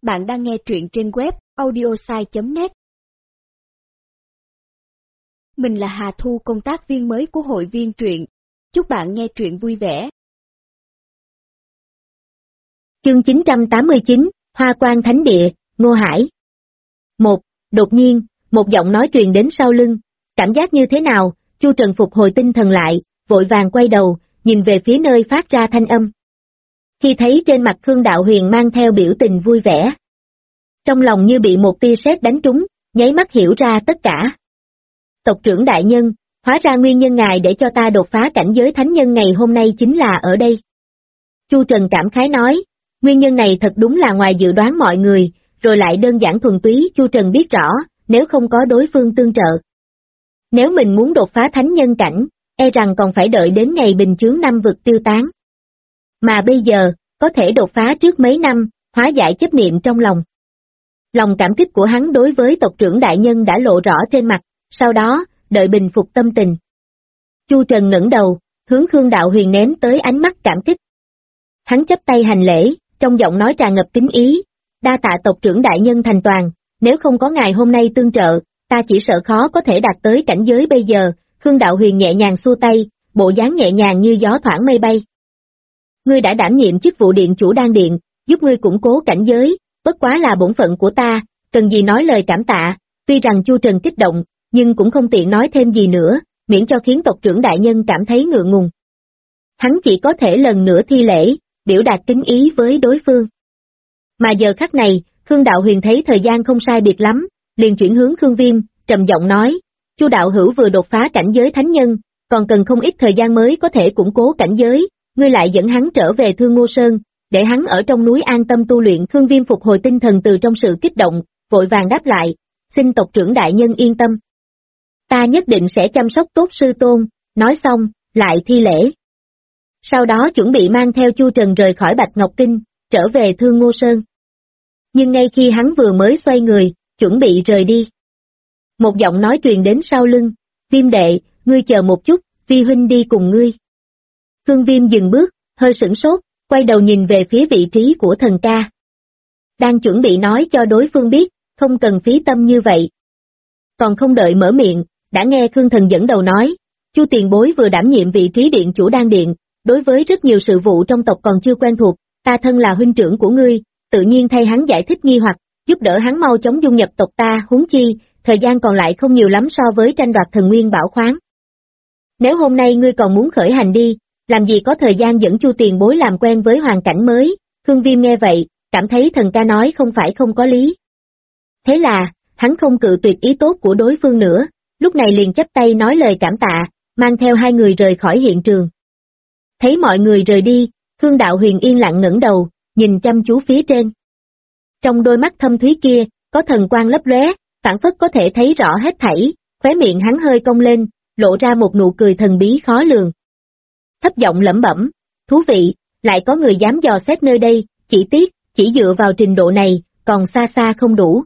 Bạn đang nghe truyện trên web audiosai.net. Mình là Hà Thu, công tác viên mới của hội viên truyện. Chúc bạn nghe truyện vui vẻ. Chương 989, Hoa Quan Thánh Địa, Ngô Hải. 1. Đột nhiên, một giọng nói truyền đến sau lưng. Cảm giác như thế nào? Chu Trần phục hồi tinh thần lại, vội vàng quay đầu, nhìn về phía nơi phát ra thanh âm. Khi thấy trên mặt Khương Đạo Huyền mang theo biểu tình vui vẻ, trong lòng như bị một tia sét đánh trúng, nháy mắt hiểu ra tất cả. Tộc trưởng đại nhân, hóa ra nguyên nhân ngài để cho ta đột phá cảnh giới thánh nhân ngày hôm nay chính là ở đây. Chu Trần cảm khái nói, nguyên nhân này thật đúng là ngoài dự đoán mọi người, rồi lại đơn giản thuần túy. Chu Trần biết rõ, nếu không có đối phương tương trợ, nếu mình muốn đột phá thánh nhân cảnh, e rằng còn phải đợi đến ngày bình chướng năm vực tiêu tán. Mà bây giờ, có thể đột phá trước mấy năm, hóa giải chấp niệm trong lòng. Lòng cảm kích của hắn đối với tộc trưởng đại nhân đã lộ rõ trên mặt, sau đó, đợi bình phục tâm tình. Chu Trần ngẩng đầu, hướng Khương Đạo Huyền ném tới ánh mắt cảm kích. Hắn chắp tay hành lễ, trong giọng nói tràn ngập kính ý, đa tạ tộc trưởng đại nhân thành toàn, nếu không có ngài hôm nay tương trợ, ta chỉ sợ khó có thể đạt tới cảnh giới bây giờ. Khương Đạo Huyền nhẹ nhàng xua tay, bộ dáng nhẹ nhàng như gió thoảng mây bay. Ngươi đã đảm nhiệm chức vụ điện chủ đan điện, giúp ngươi củng cố cảnh giới, bất quá là bổn phận của ta, cần gì nói lời cảm tạ. Tuy rằng Chu Trần kích động, nhưng cũng không tiện nói thêm gì nữa, miễn cho khiến tộc trưởng đại nhân cảm thấy ngượng ngùng. Hắn chỉ có thể lần nữa thi lễ, biểu đạt kính ý với đối phương. Mà giờ khắc này, Khương Đạo Huyền thấy thời gian không sai biệt lắm, liền chuyển hướng Khương Viêm, trầm giọng nói, Chu đạo hữu vừa đột phá cảnh giới thánh nhân, còn cần không ít thời gian mới có thể củng cố cảnh giới, ngươi lại dẫn hắn trở về Thương Ngô Sơn, để hắn ở trong núi an tâm tu luyện. Khương Viêm phục hồi tinh thần từ trong sự kích động, vội vàng đáp lại, xin tộc trưởng đại nhân yên tâm. Ta nhất định sẽ chăm sóc tốt sư tôn, nói xong, lại thi lễ. Sau đó chuẩn bị mang theo Chu Trần rời khỏi Bạch Ngọc Kinh, trở về Thương Ngô Sơn. Nhưng ngay khi hắn vừa mới xoay người, chuẩn bị rời đi, một giọng nói truyền đến sau lưng, Viêm đệ, ngươi chờ một chút, Vi huynh đi cùng ngươi. Khương Viêm dừng bước, hơi sửng sốt, quay đầu nhìn về phía vị trí của thần ca. Đang chuẩn bị nói cho đối phương biết, không cần phí tâm như vậy. Còn không đợi mở miệng, đã nghe Khương Thần dẫn đầu nói, Chu tiền bối vừa đảm nhiệm vị trí điện chủ đan điện, đối với rất nhiều sự vụ trong tộc còn chưa quen thuộc, ta thân là huynh trưởng của ngươi, tự nhiên thay hắn giải thích nghi hoặc, giúp đỡ hắn mau chóng dung nhập tộc ta. Huống chi, thời gian còn lại không nhiều lắm so với tranh đoạt thần nguyên bảo khoáng. Nếu hôm nay ngươi còn muốn khởi hành đi, làm gì có thời gian dẫn Chu tiền bối làm quen với hoàn cảnh mới. Khương Viêm nghe vậy, cảm thấy thần ca nói không phải không có lý. Thế là, hắn không cự tuyệt ý tốt của đối phương nữa, lúc này liền chắp tay nói lời cảm tạ, mang theo hai người rời khỏi hiện trường. Thấy mọi người rời đi, Khương Đạo Huyền yên lặng ngẩng đầu, nhìn chăm chú phía trên. Trong đôi mắt thâm thúy kia, có thần quang lấp lóe, phảng phất có thể thấy rõ hết thảy, khóe miệng hắn hơi cong lên, lộ ra một nụ cười thần bí khó lường. Thấp giọng lẩm bẩm, thú vị, lại có người dám dò xét nơi đây, chỉ tiếc, chỉ dựa vào trình độ này, còn xa xa không đủ.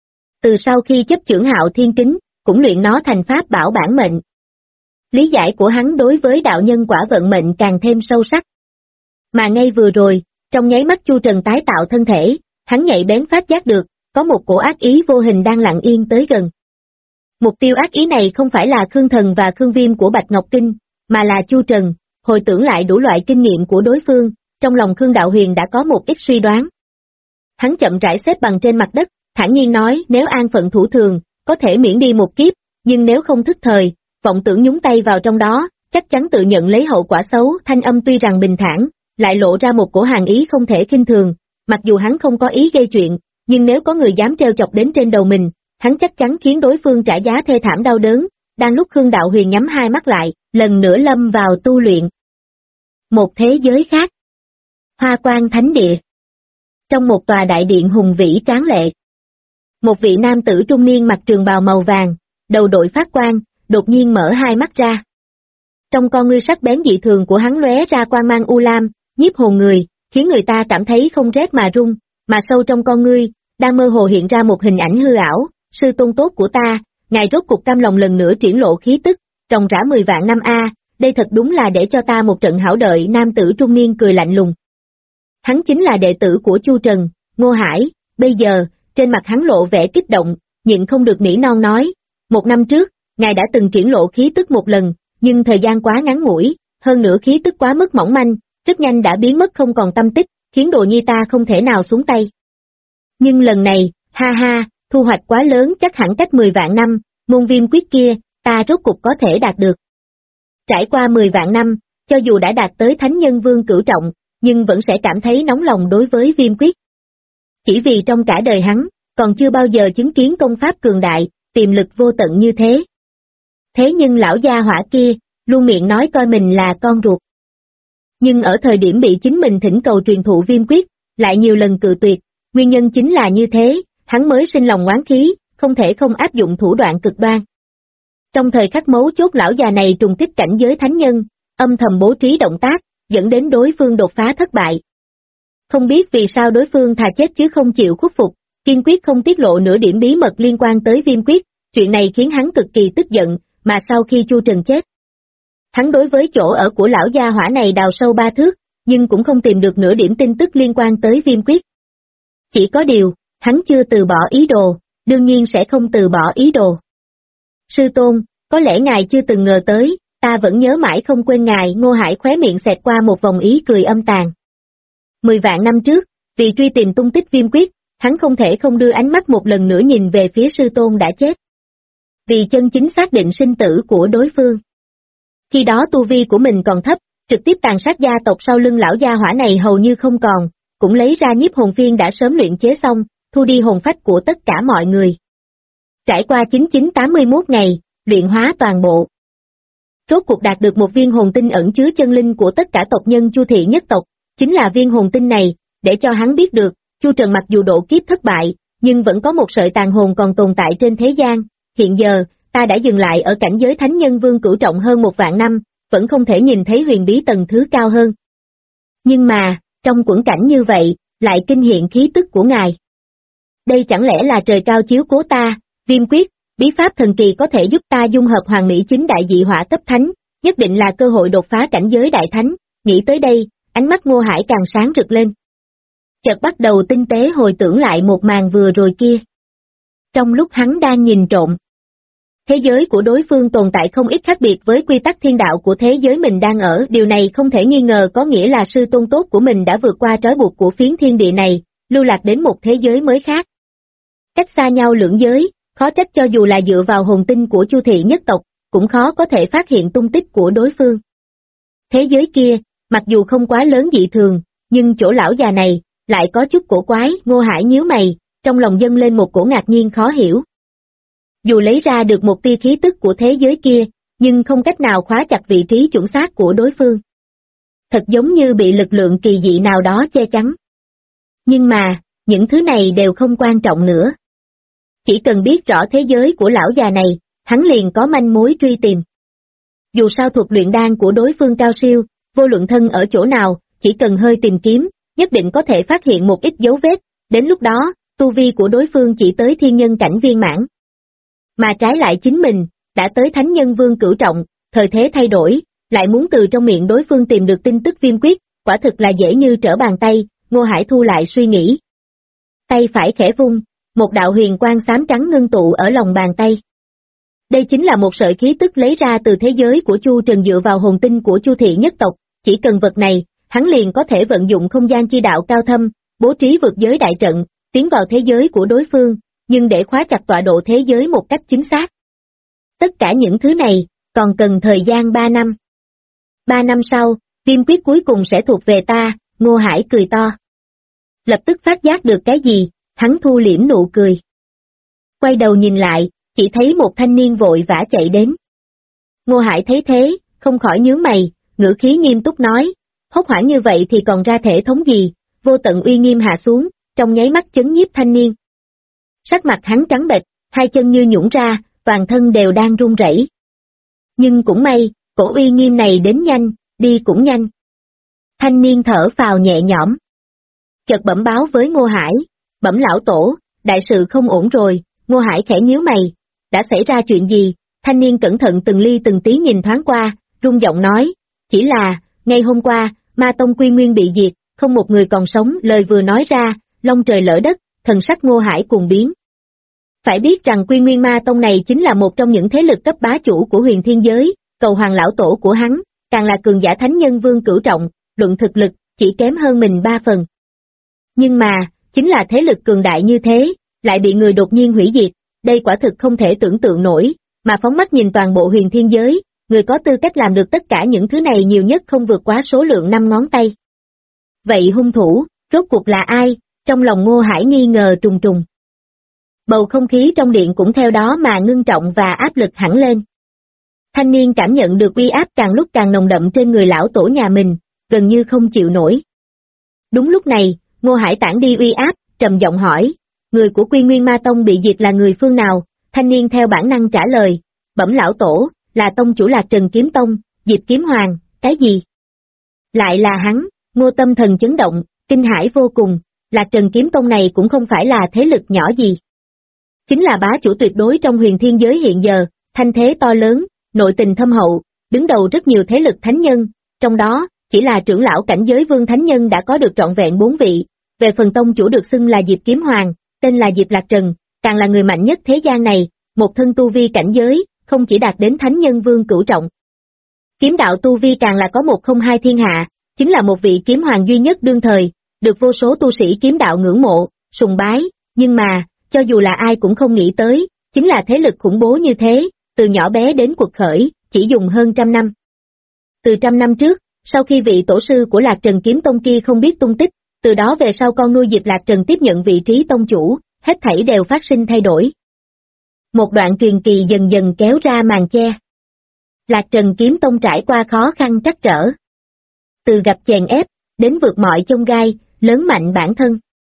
Từ sau khi chấp chưởng Hạo Thiên Kính, cũng luyện nó thành pháp bảo bản mệnh. Lý giải của hắn đối với đạo nhân quả vận mệnh càng thêm sâu sắc. Mà ngay vừa rồi, trong nháy mắt Chu Trần tái tạo thân thể, hắn nhạy bén phát giác được, có một cổ ác ý vô hình đang lặng yên tới gần. Mục tiêu ác ý này không phải là Khương Thần và Khương Viêm của Bạch Ngọc Kinh, mà là Chu Trần. Hồi tưởng lại đủ loại kinh nghiệm của đối phương, trong lòng Khương Đạo Huyền đã có một ít suy đoán. Hắn chậm rãi xếp bằng trên mặt đất, thản nhiên nói, nếu an phận thủ thường, có thể miễn đi một kiếp, nhưng nếu không thức thời, vọng tưởng nhúng tay vào trong đó, chắc chắn tự nhận lấy hậu quả xấu. Thanh âm tuy rằng bình thản, lại lộ ra một cổ hàn ý không thể khinh thường, mặc dù hắn không có ý gây chuyện, nhưng nếu có người dám trêu chọc đến trên đầu mình, hắn chắc chắn khiến đối phương trả giá thê thảm đau đớn. Đang lúc Khương Đạo Huyền nhắm hai mắt lại, lần nữa lâm vào tu luyện. Một thế giới khác. Hoa Quan Thánh Địa. Trong một tòa đại điện hùng vĩ tráng lệ, một vị nam tử trung niên mặc trường bào màu vàng, đầu đội phát quang, đột nhiên mở hai mắt ra. Trong con ngươi sắc bén dị thường của hắn lóe ra quang mang u lam, nhiếp hồn người, khiến người ta cảm thấy không rét mà run, mà sâu trong con ngươi, đang mơ hồ hiện ra một hình ảnh hư ảo, sư tôn tốt của ta, ngài rốt cục cam lòng lần nữa triển lộ khí tức, ròng rã 10 vạn năm a, đây thật đúng là để cho ta một trận hảo đợi. Nam tử trung niên cười lạnh lùng. Hắn chính là đệ tử của Chu Trần, Ngô Hải, Bây giờ, trên mặt hắn lộ vẻ kích động, nhịn không được nỉ non nói, 1 năm trước, ngài đã từng triển lộ khí tức một lần, nhưng thời gian quá ngắn ngủi, hơn nữa khí tức quá mức mỏng manh, rất nhanh đã biến mất không còn tâm tích, khiến Đồ Nhi ta không thể nào xuống tay. Nhưng lần này, ha ha, thu hoạch quá lớn chắc hẳn cách 10 vạn năm, môn viêm quyết kia, ta rốt cục có thể đạt được. Trải qua 10 vạn năm, cho dù đã đạt tới Thánh Nhân Vương cửu trọng, nhưng vẫn sẽ cảm thấy nóng lòng đối với viêm quyết. Chỉ vì trong cả đời hắn, còn chưa bao giờ chứng kiến công pháp cường đại, tiềm lực vô tận như thế. Thế nhưng lão gia hỏa kia, luôn miệng nói coi mình là con ruột. Nhưng ở thời điểm bị chính mình thỉnh cầu truyền thụ viêm quyết, lại nhiều lần cự tuyệt, nguyên nhân chính là như thế, hắn mới sinh lòng oán khí, không thể không áp dụng thủ đoạn cực đoan. Trong thời khắc mấu chốt lão già này trùng kích cảnh giới thánh nhân, âm thầm bố trí động tác, dẫn đến đối phương đột phá thất bại. Không biết vì sao đối phương thà chết chứ không chịu khuất phục, kiên quyết không tiết lộ nửa điểm bí mật liên quan tới viêm quyết, chuyện này khiến hắn cực kỳ tức giận, mà sau khi Chu Trần chết. Hắn đối với chỗ ở của lão gia hỏa này đào sâu 3 thước, nhưng cũng không tìm được nửa điểm tin tức liên quan tới viêm quyết. Chỉ có điều, hắn chưa từ bỏ ý đồ, đương nhiên sẽ không từ bỏ ý đồ. Sư tôn, có lẽ ngài chưa từng ngờ tới, ta vẫn nhớ mãi không quên ngài. Ngô Hải khóe miệng xẹt qua một vòng ý cười âm tàn. 10 vạn năm trước, vì truy tìm tung tích viêm quyết, hắn không thể không đưa ánh mắt một lần nữa nhìn về phía sư tôn đã chết. Vì chân chính xác định sinh tử của đối phương. Khi đó tu vi của mình còn thấp, trực tiếp tàn sát gia tộc sau lưng lão gia hỏa này hầu như không còn, cũng lấy ra nhiếp hồn phiên đã sớm luyện chế xong, thu đi hồn phách của tất cả mọi người. Trải qua 9981 ngày, luyện hóa toàn bộ. Rốt cuộc đạt được một viên hồn tinh ẩn chứa chân linh của tất cả tộc nhân Chu thị nhất tộc, chính là viên hồn tinh này, để cho hắn biết được, Chu Trần mặc dù độ kiếp thất bại, nhưng vẫn có một sợi tàn hồn còn tồn tại trên thế gian, hiện giờ, ta đã dừng lại ở cảnh giới Thánh Nhân Vương cửu trọng hơn 1 vạn năm, vẫn không thể nhìn thấy huyền bí tầng thứ cao hơn. Nhưng mà, trong quẫn cảnh như vậy, lại kinh hiện khí tức của ngài. Đây chẳng lẽ là trời cao chiếu cố ta, viêm quyết, bí pháp thần kỳ có thể giúp ta dung hợp hoàn mỹ chính đại dị hỏa cấp thánh, nhất định là cơ hội đột phá cảnh giới đại thánh, nghĩ tới đây, ánh mắt Ngô Hải càng sáng rực lên. Chợt bắt đầu tinh tế hồi tưởng lại một màn vừa rồi kia. Trong lúc hắn đang nhìn trộm, thế giới của đối phương tồn tại không ít khác biệt với quy tắc thiên đạo của thế giới mình đang ở, điều này không thể nghi ngờ có nghĩa là sư tôn tốt của mình đã vượt qua trói buộc của phiến thiên địa này, lưu lạc đến một thế giới mới khác. Cách xa nhau lưỡng giới, khó trách cho dù là dựa vào hồn tinh của Chu thị nhất tộc, cũng khó có thể phát hiện tung tích của đối phương. Thế giới kia, mặc dù không quá lớn dị thường, nhưng chỗ lão già này, lại có chút cổ quái. Ngô Hải nhíu mày, trong lòng dâng lên một cổ ngạc nhiên khó hiểu. Dù lấy ra được một tia khí tức của thế giới kia, nhưng không cách nào khóa chặt vị trí chuẩn xác của đối phương. Thật giống như bị lực lượng kỳ dị nào đó che chắn. Nhưng mà, những thứ này đều không quan trọng nữa. Chỉ cần biết rõ thế giới của lão già này, hắn liền có manh mối truy tìm. Dù sao thuật luyện đan của đối phương cao siêu, vô luận thân ở chỗ nào, chỉ cần hơi tìm kiếm, nhất định có thể phát hiện một ít dấu vết, đến lúc đó, tu vi của đối phương chỉ tới thiên nhân cảnh viên mãn. Mà trái lại chính mình, đã tới Thánh Nhân Vương cửu trọng, thời thế thay đổi, lại muốn từ trong miệng đối phương tìm được tin tức viêm quyết, quả thực là dễ như trở bàn tay. Ngô Hải thu lại suy nghĩ. Tay phải khẽ vung, một đạo huyền quang xám trắng ngưng tụ ở lòng bàn tay. Đây chính là một sợi khí tức lấy ra từ thế giới của Chu Trần dựa vào hồn tinh của Chu thị nhất tộc, chỉ cần vật này, hắn liền có thể vận dụng không gian chi đạo cao thâm, bố trí vượt giới đại trận, tiến vào thế giới của đối phương, nhưng để khóa chặt tọa độ thế giới một cách chính xác. Tất cả những thứ này, còn cần thời gian 3 năm. 3 năm sau, viêm quyết cuối cùng sẽ thuộc về ta. Ngô Hải cười to. Lập tức phát giác được cái gì, hắn thu liễm nụ cười. Quay đầu nhìn lại, chỉ thấy một thanh niên vội vã chạy đến. Ngô Hải thấy thế, không khỏi nhướng mày, ngữ khí nghiêm túc nói, hốt hoảng như vậy thì còn ra thể thống gì, vô tận uy nghiêm hạ xuống, trong nháy mắt chấn nhiếp thanh niên. Sắc mặt hắn trắng bệch, hai chân như nhũn ra, toàn thân đều đang run rẩy. Nhưng cũng may, cổ uy nghiêm này đến nhanh, đi cũng nhanh. Thanh niên thở phào nhẹ nhõm. Chợt bẩm báo với Ngô Hải, bẩm lão tổ, đại sự không ổn rồi. Ngô Hải khẽ nhíu mày, đã xảy ra chuyện gì? Thanh niên cẩn thận từng ly từng tí nhìn thoáng qua, run giọng nói, chỉ là, ngày hôm qua, Ma Tông quy nguyên bị diệt, không một người còn sống. Lời vừa nói ra, long trời lỡ đất, thần sắc Ngô Hải cuồng biến. Phải biết rằng Quy Nguyên Ma Tông này chính là một trong những thế lực cấp bá chủ của huyền thiên giới, Cầu Hoàng lão tổ của hắn, càng là cường giả thánh nhân vương cửu trọng, luận thực lực, chỉ kém hơn mình 3 phần. Nhưng mà, chính là thế lực cường đại như thế, lại bị người đột nhiên hủy diệt, đây quả thực không thể tưởng tượng nổi, mà phóng mắt nhìn toàn bộ huyền thiên giới, người có tư cách làm được tất cả những thứ này nhiều nhất không vượt quá số lượng 5 ngón tay. Vậy hung thủ, rốt cuộc là ai? Trong lòng Ngô Hải nghi ngờ trùng trùng. Bầu không khí trong điện cũng theo đó mà ngưng trọng và áp lực hẳn lên. Thanh niên cảm nhận được uy áp càng lúc càng nồng đậm trên người lão tổ nhà mình, gần như không chịu nổi. Đúng lúc này, Ngô Hải tản đi uy áp, trầm giọng hỏi, người của Quy Nguyên Ma Tông bị diệt là người phương nào? Thanh niên theo bản năng trả lời, bẩm lão tổ, là tông chủ Lạc Trần Kiếm Tông, Diệp Kiếm Hoàng. Cái gì? Lại là hắn? Ngô tâm thần chấn động, kinh hãi vô cùng, Lạc Trần Kiếm Tông này cũng không phải là thế lực nhỏ gì. Chính là bá chủ tuyệt đối trong huyền thiên giới hiện giờ, thanh thế to lớn, nội tình thâm hậu, đứng đầu rất nhiều thế lực thánh nhân, trong đó, chỉ là trưởng lão cảnh giới vương thánh nhân đã có được trọn vẹn 4 vị, về phần tông chủ được xưng là Diệp Kiếm Hoàng, tên là Diệp Lạc Trần, càng là người mạnh nhất thế gian này, một thân tu vi cảnh giới, không chỉ đạt đến thánh nhân vương cửu trọng. Kiếm đạo tu vi càng là có 102 thiên hạ, chính là một vị kiếm hoàng duy nhất đương thời, được vô số tu sĩ kiếm đạo ngưỡng mộ, sùng bái, nhưng mà, cho dù là ai cũng không nghĩ tới, chính là thế lực khủng bố như thế, từ nhỏ bé đến cuộc khởi, chỉ dùng hơn 100 năm. Từ 100 năm trước, sau khi vị tổ sư của Lạc Trần Kiếm Tông kia không biết tung tích, từ đó về sau con nuôi Diệp Lạc Trần tiếp nhận vị trí tông chủ, hết thảy đều phát sinh thay đổi. Một đoạn truyền kỳ dần dần kéo ra màn che. Lạc Trần Kiếm Tông trải qua khó khăn trắc trở. Từ gặp chèn ép, đến vượt mọi chông gai, lớn mạnh bản thân.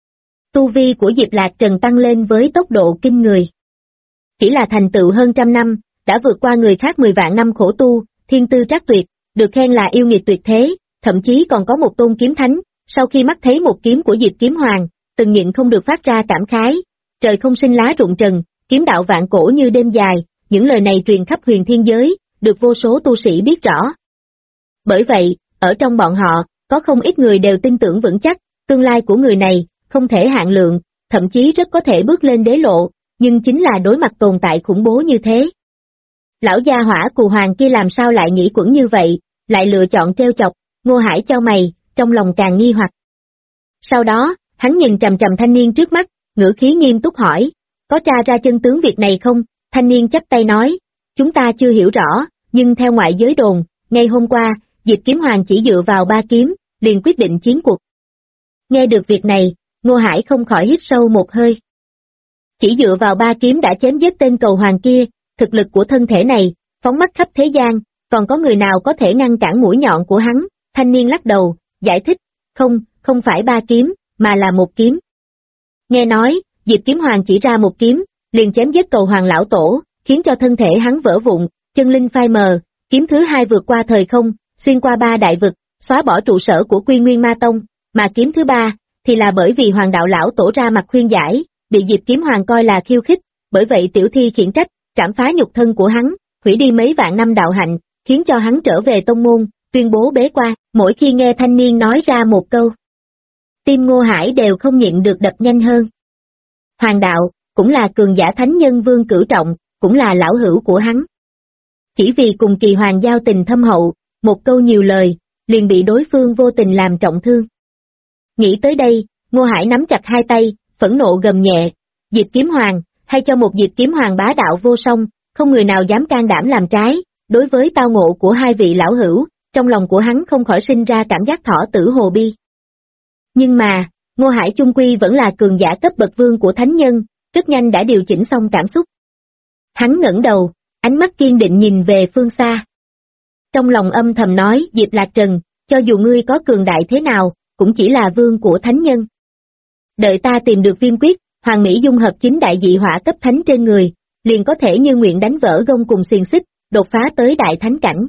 Tu vi của Diệp Lạc Trần tăng lên với tốc độ kinh người. Chỉ là thành tựu hơn 100 năm, đã vượt qua người khác 10 vạn năm khổ tu, thiên tư trắc tuyệt, được khen là yêu nghiệt tuyệt thế, thậm chí còn có một tôn kiếm thánh, sau khi mắt thấy một kiếm của Diệp Kiếm Hoàng, từng nhịn không được phát ra cảm khái, trời không sinh lá rụng trần, kiếm đạo vạn cổ như đêm dài, những lời này truyền khắp huyền thiên giới, được vô số tu sĩ biết rõ. Bởi vậy, ở trong bọn họ, có không ít người đều tin tưởng vững chắc, tương lai của người này, không thể hạn lượng, thậm chí rất có thể bước lên đế lộ, nhưng chính là đối mặt tồn tại khủng bố như thế. Lão gia hỏa Cù Hoàng kia làm sao lại nghĩ quẩn như vậy, lại lựa chọn trêu chọc, Ngô Hải chau mày, trong lòng càng nghi hoặc. Sau đó, hắn nhìn trầm trầm thanh niên trước mắt, ngữ khí nghiêm túc hỏi, có tra ra chân tướng việc này không? Thanh niên chắp tay nói, chúng ta chưa hiểu rõ, nhưng theo ngoại giới đồn, ngày hôm qua, Diệp Kiếm Hoàng chỉ dựa vào 3 kiếm, liền quyết định chiến cuộc. Nghe được việc này, Ngô Hải không khỏi hít sâu một hơi. Chỉ dựa vào 3 kiếm đã chém giết tên Cầu Hoàng kia, thực lực của thân thể này, phóng mắt khắp thế gian, còn có người nào có thể ngăn cản mũi nhọn của hắn? Thanh niên lắc đầu, giải thích, không phải 3 kiếm, mà là 1 kiếm. Nghe nói, Diệp Kiếm Hoàng chỉ ra 1 kiếm, liền chém giết Cầu Hoàng lão tổ, khiến cho thân thể hắn vỡ vụn, chân linh phai mờ, kiếm thứ 2 vượt qua thời không, xuyên qua 3 đại vực, xóa bỏ trụ sở của Quy Nguyên Ma Tông, mà kiếm thứ 3, thì là bởi vì Hoàng đạo lão tổ ra mặt khuyên giải, bị Diệp Kiếm Hoàng coi là khiêu khích, bởi vậy tiểu thi khiển trách, trảm phá nhục thân của hắn, hủy đi mấy vạn năm đạo hạnh, khiến cho hắn trở về tông môn, tuyên bố bế quan. Mỗi khi nghe thanh niên nói ra một câu, tim Ngô Hải đều không nhịn được đập nhanh hơn. Hoàng đạo, cũng là cường giả thánh nhân vương cửu trọng, cũng là lão hữu của hắn. Chỉ vì cùng Kỳ Hoàng giao tình thâm hậu, một câu nhiều lời, liền bị đối phương vô tình làm trọng thương. Nghĩ tới đây, Ngô Hải nắm chặt hai tay, phẫn nộ gầm nhẹ, Diệp Kiếm Hoàng, hay cho một Diệp Kiếm Hoàng bá đạo vô song, không người nào dám can đảm làm trái, đối với tao ngộ của hai vị lão hữu, trong lòng của hắn không khỏi sinh ra cảm giác thỏ tử hồ bi. Nhưng mà, Ngô Hải chung quy vẫn là cường giả cấp bậc vương của thánh nhân, rất nhanh đã điều chỉnh xong cảm xúc. Hắn ngẩng đầu, ánh mắt kiên định nhìn về phương xa. Trong lòng âm thầm nói, Diệp Lạc Trần, cho dù ngươi có cường đại thế nào, cũng chỉ là vương của thánh nhân. Đợi ta tìm được viêm quyết, Hoàng Mỹ dung hợp chính đại dị hỏa cấp thánh trên người, liền có thể như nguyện đánh vỡ gông cùng xiềng xích, đột phá tới đại thánh cảnh.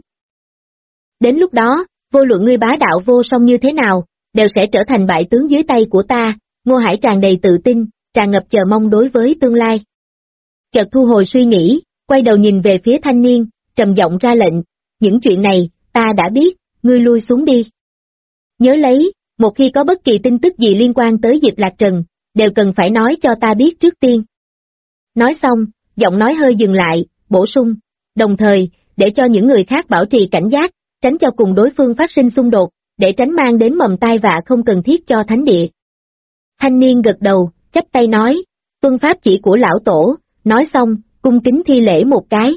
Đến lúc đó, vô luận ngươi bá đạo vô song như thế nào, đều sẽ trở thành bại tướng dưới tay của ta. Ngô Hải tràn đầy tự tin, tràn ngập chờ mong đối với tương lai. Chợt thu hồi suy nghĩ, quay đầu nhìn về phía thanh niên, trầm giọng ra lệnh, những chuyện này, ta đã biết, ngươi lui xuống đi. Nhớ lấy, một khi có bất kỳ tin tức gì liên quan tới Diệp Lạc Trần, đều cần phải nói cho ta biết trước tiên. Nói xong, giọng nói hơi dừng lại, bổ sung, đồng thời, để cho những người khác bảo trì cảnh giác, tránh cho cùng đối phương phát sinh xung đột, để tránh mang đến mầm tai vạ không cần thiết cho thánh địa. Thanh niên gật đầu, chắp tay nói, tuân pháp chỉ của lão tổ, nói xong, cung kính thi lễ một cái.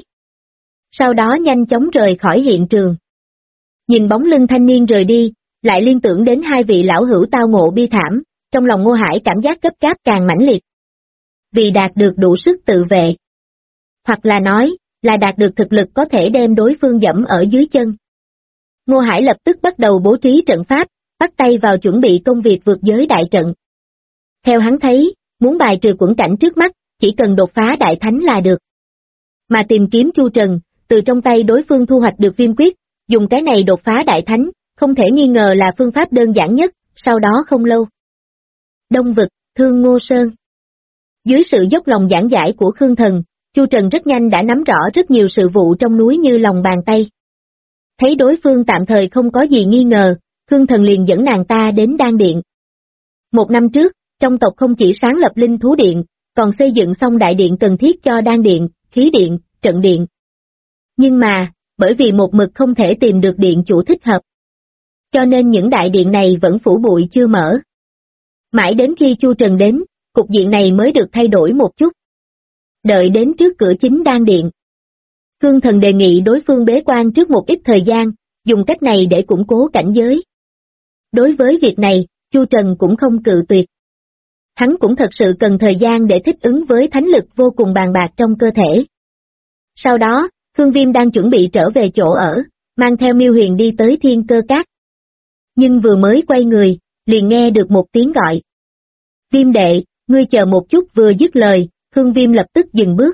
Sau đó nhanh chóng rời khỏi hiện trường. Nhìn bóng lưng thanh niên rời đi, lại liên tưởng đến hai vị lão hữu tao ngộ bi thảm, trong lòng Ngô Hải cảm giác gấp gáp càng mãnh liệt. Vì đạt được đủ sức tự vệ. Hoặc là nói, là đạt được thực lực có thể đem đối phương dẫm ở dưới chân. Ngô Hải lập tức bắt đầu bố trí trận pháp, bắt tay vào chuẩn bị công việc vượt giới đại trận. Theo hắn thấy, muốn bài trừ quẫn cảnh trước mắt, chỉ cần đột phá đại thánh là được. Mà tìm kiếm Chu Trần, từ trong tay đối phương thu hoạch được viêm quyết, dùng cái này đột phá đại thánh, không thể nghi ngờ là phương pháp đơn giản nhất, sau đó không lâu. Đông vực, Thương Ngô Sơn. Dưới sự dốc lòng giảng giải của Khương Thần, Chu Trần rất nhanh đã nắm rõ rất nhiều sự vụ trong núi như lòng bàn tay. Thấy đối phương tạm thời không có gì nghi ngờ, Khương Thần liền dẫn nàng ta đến Đan Điện. Một năm trước, trong tộc không chỉ sáng lập linh thú điện, còn xây dựng xong đại điện cần thiết cho Đan Điện, khí điện, trận điện. Nhưng mà, bởi vì một mực không thể tìm được điện chủ thích hợp, cho nên những đại điện này vẫn phủ bụi chưa mở. Mãi đến khi Chu Trần đến, cục diện này mới được thay đổi một chút. Đợi đến trước cửa chính Đan Điện, Khương Thần đề nghị đối phương bế quan trước một ít thời gian, dùng cách này để củng cố cảnh giới. Đối với việc này, Chu Trần cũng không cự tuyệt. Hắn cũng thật sự cần thời gian để thích ứng với thánh lực vô cùng bàn bạc trong cơ thể. Sau đó, Khương Viêm đang chuẩn bị trở về chỗ ở, mang theo Miêu Huyền đi tới Thiên Cơ Các. Nhưng vừa mới quay người, liền nghe được một tiếng gọi. Viêm đệ, ngươi chờ một chút. Vừa dứt lời, Khương Viêm lập tức dừng bước.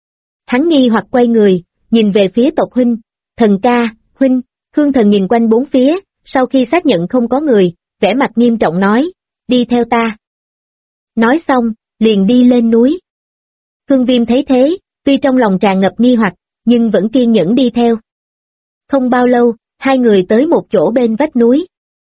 Hắn nghi hoặc quay người, nhìn về phía tộc huynh, Thần ca, huynh. Khương Thần nhìn quanh bốn phía, sau khi xác nhận không có người, vẻ mặt nghiêm trọng nói, đi theo ta. Nói xong, liền đi lên núi. Khương Viêm thấy thế, tuy trong lòng tràn ngập nghi hoặc, nhưng vẫn kiên nhẫn đi theo. Không bao lâu, hai người tới một chỗ bên vách núi.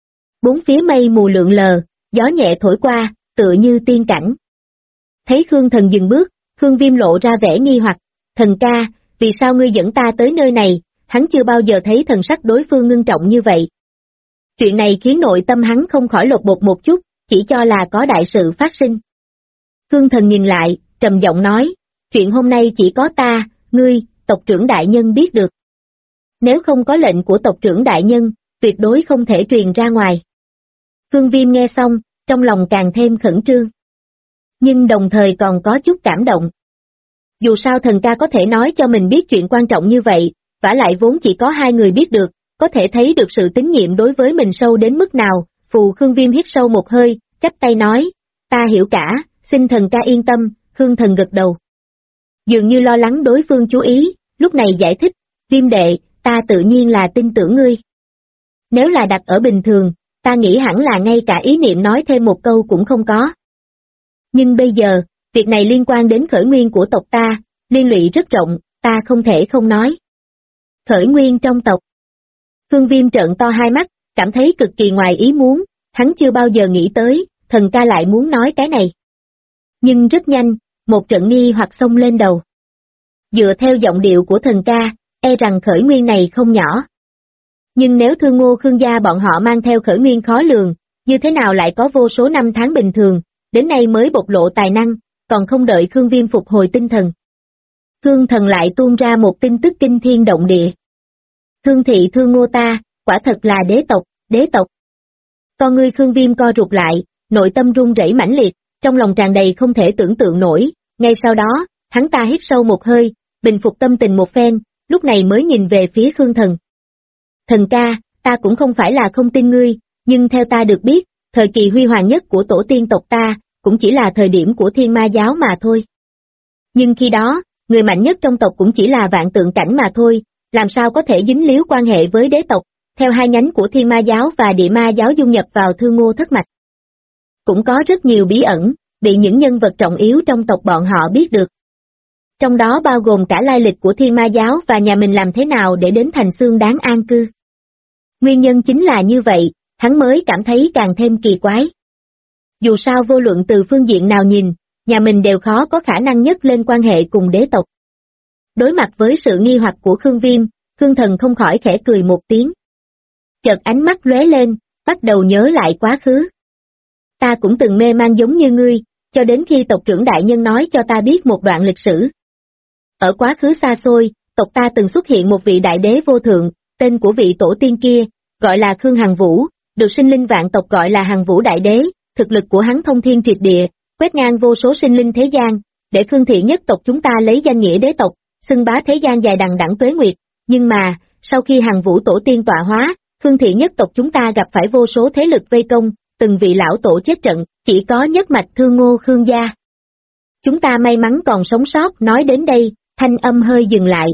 Bốn phía mây mù lượn lờ, gió nhẹ thổi qua, tựa như tiên cảnh. Thấy Khương Thần dừng bước, Khương Viêm lộ ra vẻ nghi hoặc, Thần ca, vì sao ngươi dẫn ta tới nơi này? Hắn chưa bao giờ thấy thần sắc đối phương ngưng trọng như vậy. Chuyện này khiến nội tâm hắn không khỏi lột bột một chút, chỉ cho là có đại sự phát sinh. Khương Thần nhìn lại, trầm giọng nói, chuyện hôm nay chỉ có ta, ngươi, tộc trưởng đại nhân biết được. Nếu không có lệnh của tộc trưởng đại nhân, tuyệt đối không thể truyền ra ngoài. Khương Viêm nghe xong, trong lòng càng thêm khẩn trương. Nhưng đồng thời còn có chút cảm động. Dù sao thần ca có thể nói cho mình biết chuyện quan trọng như vậy, vả lại vốn chỉ có hai người biết được, có thể thấy được sự tín nhiệm đối với mình sâu đến mức nào. Phù Khương Viêm hít sâu một hơi, chắp tay nói, ta hiểu cả, xin thần ca yên tâm. Khương Thần gật đầu. Dường như lo lắng đối phương chú ý, lúc này giải thích, Viêm đệ, ta tự nhiên là tin tưởng ngươi. Nếu là đặt ở bình thường, ta nghĩ hẳn là ngay cả ý niệm nói thêm một câu cũng không có. Nhưng bây giờ, việc này liên quan đến khởi nguyên của tộc ta, liên lụy rất rộng, ta không thể không nói. Khởi nguyên trong tộc. Khương Viêm trợn to hai mắt, cảm thấy cực kỳ ngoài ý muốn, hắn chưa bao giờ nghĩ tới, thần ca lại muốn nói cái này. Nhưng rất nhanh, một trận nghi hoặc xông lên đầu. Dựa theo giọng điệu của thần ca, e rằng khởi nguyên này không nhỏ. Nhưng nếu Thương Ngô Khương gia bọn họ mang theo khởi nguyên khó lường, như thế nào lại có vô số năm tháng bình thường, đến nay mới bộc lộ tài năng, còn không đợi Khương Viêm phục hồi tinh thần. Khương Thần lại tuôn ra một tin tức kinh thiên động địa. Thương thị Thương Ngô ta, quả thật là đế tộc, đế tộc. Con ngươi Khương Viêm co rụt lại, nội tâm run rẩy mãnh liệt, trong lòng tràn đầy không thể tưởng tượng nổi, ngay sau đó, hắn ta hít sâu một hơi, bình phục tâm tình một phen, lúc này mới nhìn về phía Khương Thần. Thần ca, ta cũng không phải là không tin ngươi, nhưng theo ta được biết, thời kỳ huy hoàng nhất của tổ tiên tộc ta, cũng chỉ là thời điểm của Thiên Ma giáo mà thôi. Nhưng khi đó, người mạnh nhất trong tộc cũng chỉ là Vạn Tượng Cảnh mà thôi, làm sao có thể dính líu quan hệ với đế tộc, theo hai nhánh của Thiên Ma giáo và Địa Ma giáo dung nhập vào Thương Ngô thất mạch. Cũng có rất nhiều bí ẩn, bị những nhân vật trọng yếu trong tộc bọn họ biết được. Trong đó bao gồm cả lai lịch của Thiên Ma giáo và nhà mình làm thế nào để đến Thành Xương đáng an cư. Nguyên nhân chính là như vậy, hắn mới cảm thấy càng thêm kỳ quái. Dù sao vô luận từ phương diện nào nhìn, nhà mình đều khó có khả năng nhất lên quan hệ cùng đế tộc. Đối mặt với sự nghi hoặc của Khương Viêm, Khương Thần không khỏi khẽ cười một tiếng. Chợt ánh mắt lóe lên, bắt đầu nhớ lại quá khứ. Ta cũng từng mê man giống như ngươi, cho đến khi tộc trưởng đại nhân nói cho ta biết một đoạn lịch sử. Ở quá khứ xa xôi, tộc ta từng xuất hiện một vị đại đế vô thượng, tên của vị tổ tiên kia, gọi là Khương Hằng Vũ, được sinh linh vạn tộc gọi là Hằng Vũ đại đế, thực lực của hắn thông thiên triệt địa, quét ngang vô số sinh linh thế gian, để Khương thị nhất tộc chúng ta lấy danh nghĩa đế tộc, xưng bá thế gian dài đằng đẵng tuế nguyệt, nhưng mà, sau khi Hằng Vũ tổ tiên tọa hóa, Khương thị nhất tộc chúng ta gặp phải vô số thế lực vây công, từng vị lão tổ chết trận, chỉ có nhất mạch Thương Ngô Khương gia. Chúng ta may mắn còn sống sót. Nói đến đây, thanh âm hơi dừng lại.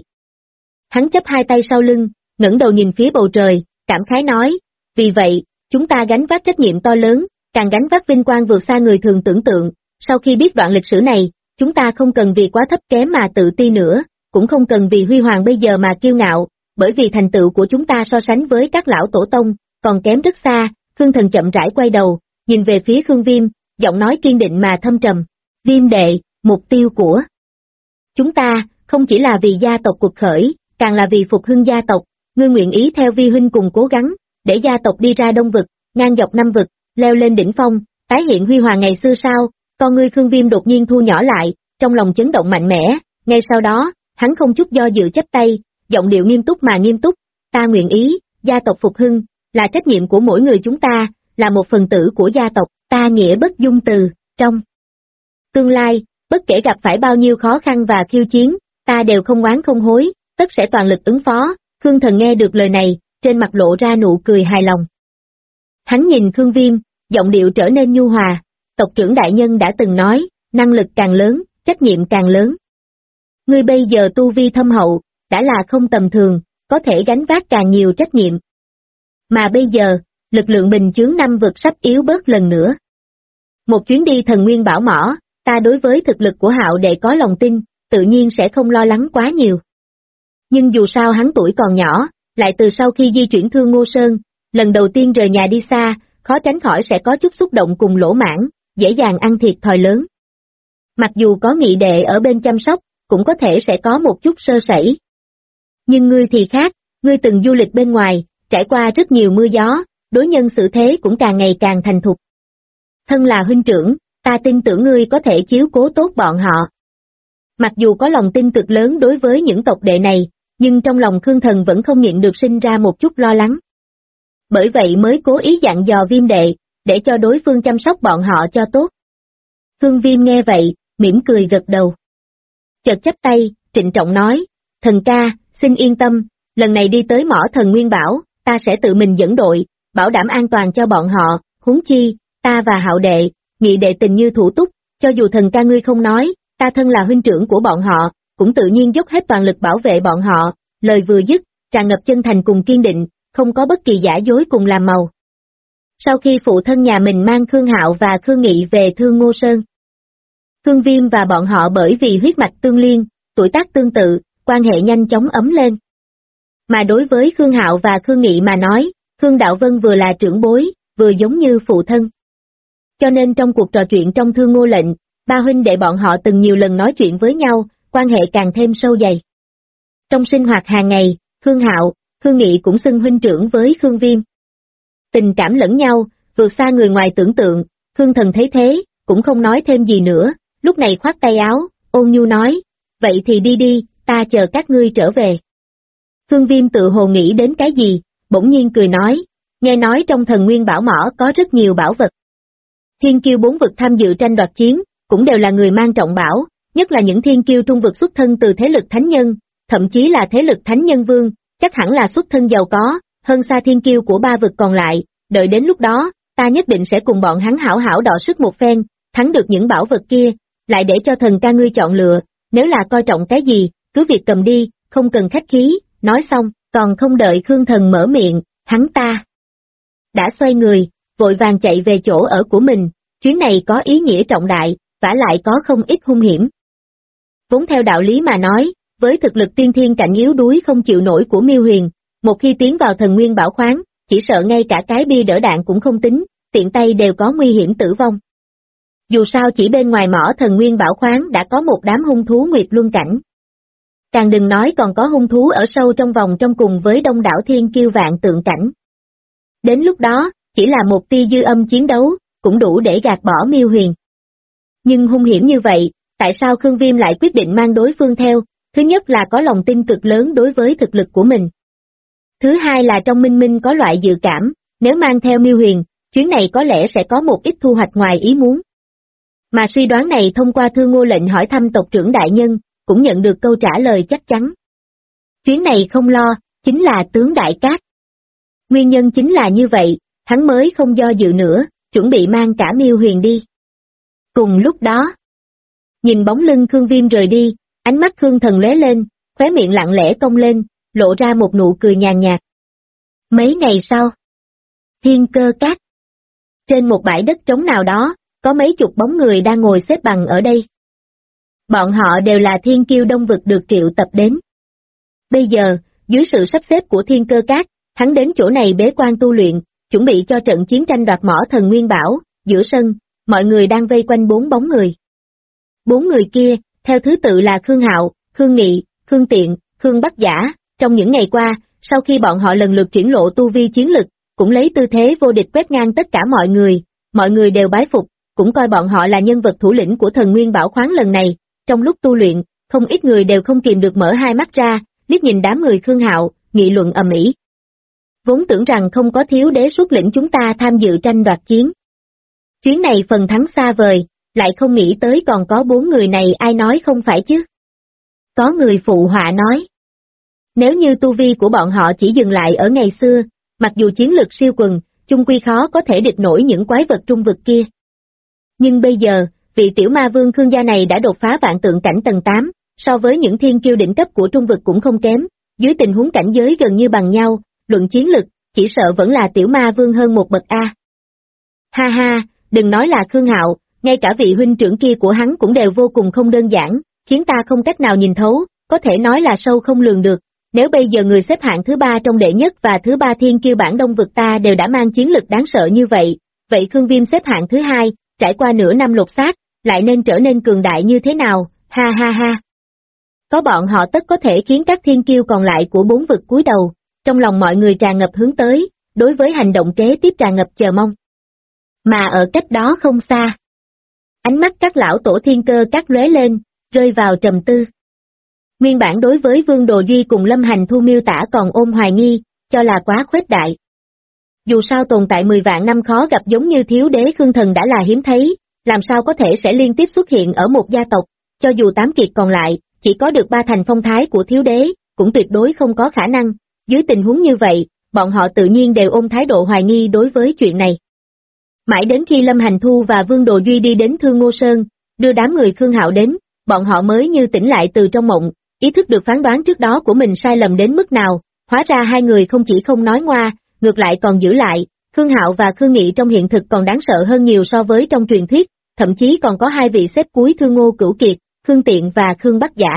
Hắn chắp hai tay sau lưng, ngẩng đầu nhìn phía bầu trời, cảm khái nói, vì vậy, chúng ta gánh vác trách nhiệm to lớn, càng gánh vác vinh quang vượt xa người thường tưởng tượng. Sau khi biết đoạn lịch sử này, chúng ta không cần vì quá thấp kém mà tự ti nữa, cũng không cần vì huy hoàng bây giờ mà kiêu ngạo, bởi vì thành tựu của chúng ta so sánh với các lão tổ tông, còn kém rất xa. Khương Thần chậm rãi quay đầu, nhìn về phía Khương Viêm, giọng nói kiên định mà thâm trầm. Viêm đệ, mục tiêu của chúng ta, không chỉ là vì gia tộc cuộc khởi, càng là vì phục hưng gia tộc. Ngươi nguyện ý theo vi huynh cùng cố gắng, để gia tộc đi ra đông vực, ngang dọc năm vực, leo lên đỉnh phong, tái hiện huy hoàng ngày xưa sao? Con ngươi Khương Viêm đột nhiên thu nhỏ lại, trong lòng chấn động mạnh mẽ, ngay sau đó, hắn không chút do dự chắp tay, giọng điệu nghiêm túc mà nghiêm túc, ta nguyện ý, gia tộc phục hưng, là trách nhiệm của mỗi người chúng ta, là một phần tử của gia tộc, ta nghĩa bất dung từ, trong tương lai, bất kể gặp phải bao nhiêu khó khăn và khiêu chiến, ta đều không oán không hối, tất sẽ toàn lực ứng phó. Khương Thần nghe được lời này, trên mặt lộ ra nụ cười hài lòng. Hắn nhìn Khương Viêm, giọng điệu trở nên nhu hòa, tộc trưởng đại nhân đã từng nói, năng lực càng lớn, trách nhiệm càng lớn. Ngươi bây giờ tu vi thâm hậu, đã là không tầm thường, có thể gánh vác càng nhiều trách nhiệm. Mà bây giờ, lực lượng bình chướng năm vực sắp yếu bớt lần nữa. Một chuyến đi thần nguyên bảo mỏ, ta đối với thực lực của Hạo đệ có lòng tin, tự nhiên sẽ không lo lắng quá nhiều. Nhưng dù sao hắn tuổi còn nhỏ, lại từ sau khi di chuyển Thương Ngô Sơn, lần đầu tiên rời nhà đi xa, khó tránh khỏi sẽ có chút xúc động cùng lỗ mãn, dễ dàng ăn thiệt thòi lớn. Mặc dù có nghị đệ ở bên chăm sóc, cũng có thể sẽ có một chút sơ sẩy. Nhưng ngươi thì khác, ngươi từng du lịch bên ngoài, trải qua rất nhiều mưa gió, đối nhân xử thế cũng càng ngày càng thành thục. Thân là huynh trưởng, ta tin tưởng ngươi có thể chiếu cố tốt bọn họ. Mặc dù có lòng tin cực lớn đối với những tộc đệ này, nhưng trong lòng Khương Thần vẫn không nhịn được sinh ra một chút lo lắng. Bởi vậy mới cố ý dặn dò Viêm đệ, để cho đối phương chăm sóc bọn họ cho tốt. Khương Viêm nghe vậy, mỉm cười gật đầu. Chợt chắp tay, trịnh trọng nói, thần ca, xin yên tâm, lần này đi tới mỏ thần Nguyên Bảo, ta sẽ tự mình dẫn đội, bảo đảm an toàn cho bọn họ, huống chi, ta và Hạo đệ, nghị đệ tình như thủ túc, cho dù thần ca ngươi không nói, ta thân là huynh trưởng của bọn họ, cũng tự nhiên dốc hết toàn lực bảo vệ bọn họ. Lời vừa dứt, tràn ngập chân thành cùng kiên định, không có bất kỳ giả dối cùng làm màu. Sau khi phụ thân nhà mình mang Khương Hạo và Khương Nghị về Thương Ngô Sơn, Khương Viêm và bọn họ bởi vì huyết mạch tương liên, tuổi tác tương tự, quan hệ nhanh chóng ấm lên. Mà đối với Khương Hạo và Khương Nghị mà nói, Khương Đạo Vân vừa là trưởng bối, vừa giống như phụ thân. Cho nên trong cuộc trò chuyện trong Thương Ngô lệnh, ba huynh đệ bọn họ từng nhiều lần nói chuyện với nhau, quan hệ càng thêm sâu dày. Trong sinh hoạt hàng ngày, Khương Hạo, Khương Nghị cũng xưng huynh trưởng với Khương Viêm. Tình cảm lẫn nhau, vượt xa người ngoài tưởng tượng. Khương Thần thấy thế, cũng không nói thêm gì nữa, lúc này khoát tay áo, ôn nhu nói, vậy thì đi đi, ta chờ các ngươi trở về. Khương Viêm tự hồ nghĩ đến cái gì, bỗng nhiên cười nói, nghe nói trong thần Nguyên Bảo Mỏ có rất nhiều bảo vật. Thiên kiêu bốn vực tham dự tranh đoạt chiến, cũng đều là người mang trọng bảo, nhất là những thiên kiêu trung vực xuất thân từ thế lực thánh nhân, thậm chí là thế lực thánh nhân vương, chắc hẳn là xuất thân giàu có, hơn xa thiên kiêu của ba vực còn lại, đợi đến lúc đó, ta nhất định sẽ cùng bọn hắn hảo hảo đọ sức một phen, thắng được những bảo vật kia, lại để cho thần ca ngươi chọn lựa, nếu là coi trọng cái gì, cứ việc cầm đi, không cần khách khí. Nói xong, còn không đợi Khương Thần mở miệng, hắn ta đã xoay người, vội vàng chạy về chỗ ở của mình, chuyến này có ý nghĩa trọng đại, vả lại có không ít hung hiểm. Vốn theo đạo lý mà nói, với thực lực tiên thiên cảnh yếu đuối không chịu nổi của Miêu Huyền, một khi tiến vào thần Nguyên Bảo khoáng, chỉ sợ ngay cả cái bia đỡ đạn cũng không tính, tiện tay đều có nguy hiểm tử vong. Dù sao chỉ bên ngoài mỏ thần nguyên bảo khoáng đã có một đám hung thú Nguyệt Luân cảnh. Càng đừng nói còn có hung thú ở sâu trong vòng trong cùng với đông đảo thiên kiêu vạn tượng cảnh. Đến lúc đó, chỉ là một tia dư âm chiến đấu, cũng đủ để gạt bỏ Miêu Huyền. Nhưng hung hiểm như vậy, tại sao Khương Viêm lại quyết định mang đối phương theo? Thứ nhất là có lòng tin cực lớn đối với thực lực của mình. Thứ hai là trong Minh Minh có loại dự cảm, nếu mang theo Miêu Huyền, chuyến này có lẽ sẽ có một ít thu hoạch ngoài ý muốn. Mà suy đoán này thông qua Thư Ngô lệnh hỏi thăm tộc trưởng đại nhân, cũng nhận được câu trả lời chắc chắn. Chuyến này không lo, chính là tướng Đại Cát. Nguyên nhân chính là như vậy, hắn mới không do dự nữa, chuẩn bị mang cả Miêu Huyền đi. Cùng lúc đó, nhìn bóng lưng Khương Viêm rời đi, ánh mắt Khương Thần lóe lên, khóe miệng lặng lẽ cong lên, lộ ra một nụ cười nhàn nhạt. Mấy ngày sau, Thiên Cơ Các. Trên một bãi đất trống nào đó, có mấy chục bóng người đang ngồi xếp bằng ở đây. Bọn họ đều là thiên kiêu đông vực được triệu tập đến. Bây giờ, dưới sự sắp xếp của Thiên Cơ Các, hắn đến chỗ này bế quan tu luyện, chuẩn bị cho trận chiến tranh đoạt mỏ thần nguyên bảo. Giữa sân, mọi người đang vây quanh 4 bóng người. 4 người kia, theo thứ tự là Khương Hạo, Khương Nghị, Khương Tiện, Khương Bắc Giả. Trong những ngày qua, sau khi bọn họ lần lượt triển lộ tu vi chiến lực, cũng lấy tư thế vô địch quét ngang tất cả mọi người đều bái phục, cũng coi bọn họ là nhân vật thủ lĩnh của thần nguyên bảo khoáng lần này. Trong lúc tu luyện, không ít người đều không kìm được mở hai mắt ra, liếc nhìn đám người Khương Hạo, nghị luận ầm ĩ. Vốn tưởng rằng không có thiếu đế xuất lĩnh chúng ta tham dự tranh đoạt chiến. Chuyến này phần thắng xa vời, lại không nghĩ tới còn có 4 người này, ai nói không phải chứ. Có người phụ họa nói. Nếu như tu vi của bọn họ chỉ dừng lại ở ngày xưa, mặc dù chiến lực siêu quần, chung quy khó có thể địch nổi những quái vật trung vực kia. Nhưng bây giờ, vị tiểu ma vương Khương gia này đã đột phá vạn tượng cảnh tầng 8, so với những thiên kiêu đỉnh cấp của trung vực cũng không kém, dưới tình huống cảnh giới gần như bằng nhau, luận chiến lực, chỉ sợ vẫn là tiểu ma vương hơn một bậc A. Ha ha, đừng nói là Khương Hạo, ngay cả vị huynh trưởng kia của hắn cũng đều vô cùng không đơn giản, khiến ta không cách nào nhìn thấu, có thể nói là sâu không lường được. Nếu bây giờ người xếp hạng thứ 3 trong đệ nhất và thứ 3 thiên kiêu bản đông vực ta đều đã mang chiến lực đáng sợ như vậy, vậy Khương Viêm xếp hạng thứ 2, trải qua nửa năm lột xác, lại nên trở nên cường đại như thế nào, ha ha ha. Có bọn họ tất có thể khiến các thiên kiêu còn lại của 4 vực cúi đầu, trong lòng mọi người tràn ngập hướng tới, đối với hành động kế tiếp tràn ngập chờ mong. Mà ở cách đó không xa, ánh mắt các lão tổ Thiên Cơ Các lóe lên, rơi vào trầm tư. Nguyên bản đối với Vương Đồ Duy cùng Lâm Hành Thu miêu tả còn ôm hoài nghi, cho là quá khuếch đại. Dù sao tồn tại 10 vạn năm khó gặp giống như thiếu đế Khương Thần đã là hiếm thấy, làm sao có thể sẽ liên tiếp xuất hiện ở một gia tộc, cho dù 8 kiệt còn lại, chỉ có được 3 thành phong thái của thiếu đế, cũng tuyệt đối không có khả năng. Dưới tình huống như vậy, bọn họ tự nhiên đều ôm thái độ hoài nghi đối với chuyện này. Mãi đến khi Lâm Hành Thu và Vương Đồ Duy đi đến Thương Ngô Sơn, đưa đám người Khương Hạo đến, bọn họ mới như tỉnh lại từ trong mộng, ý thức được phán đoán trước đó của mình sai lầm đến mức nào, hóa ra hai người không chỉ không nói ngoa, ngược lại còn giữ lại, Khương Hạo và Khương Nghị trong hiện thực còn đáng sợ hơn nhiều so với trong truyền thuyết, thậm chí còn có 2 vị xếp cuối Thương Ngô Cửu Kiệt, Khương Tiện và Khương Bắc Giả.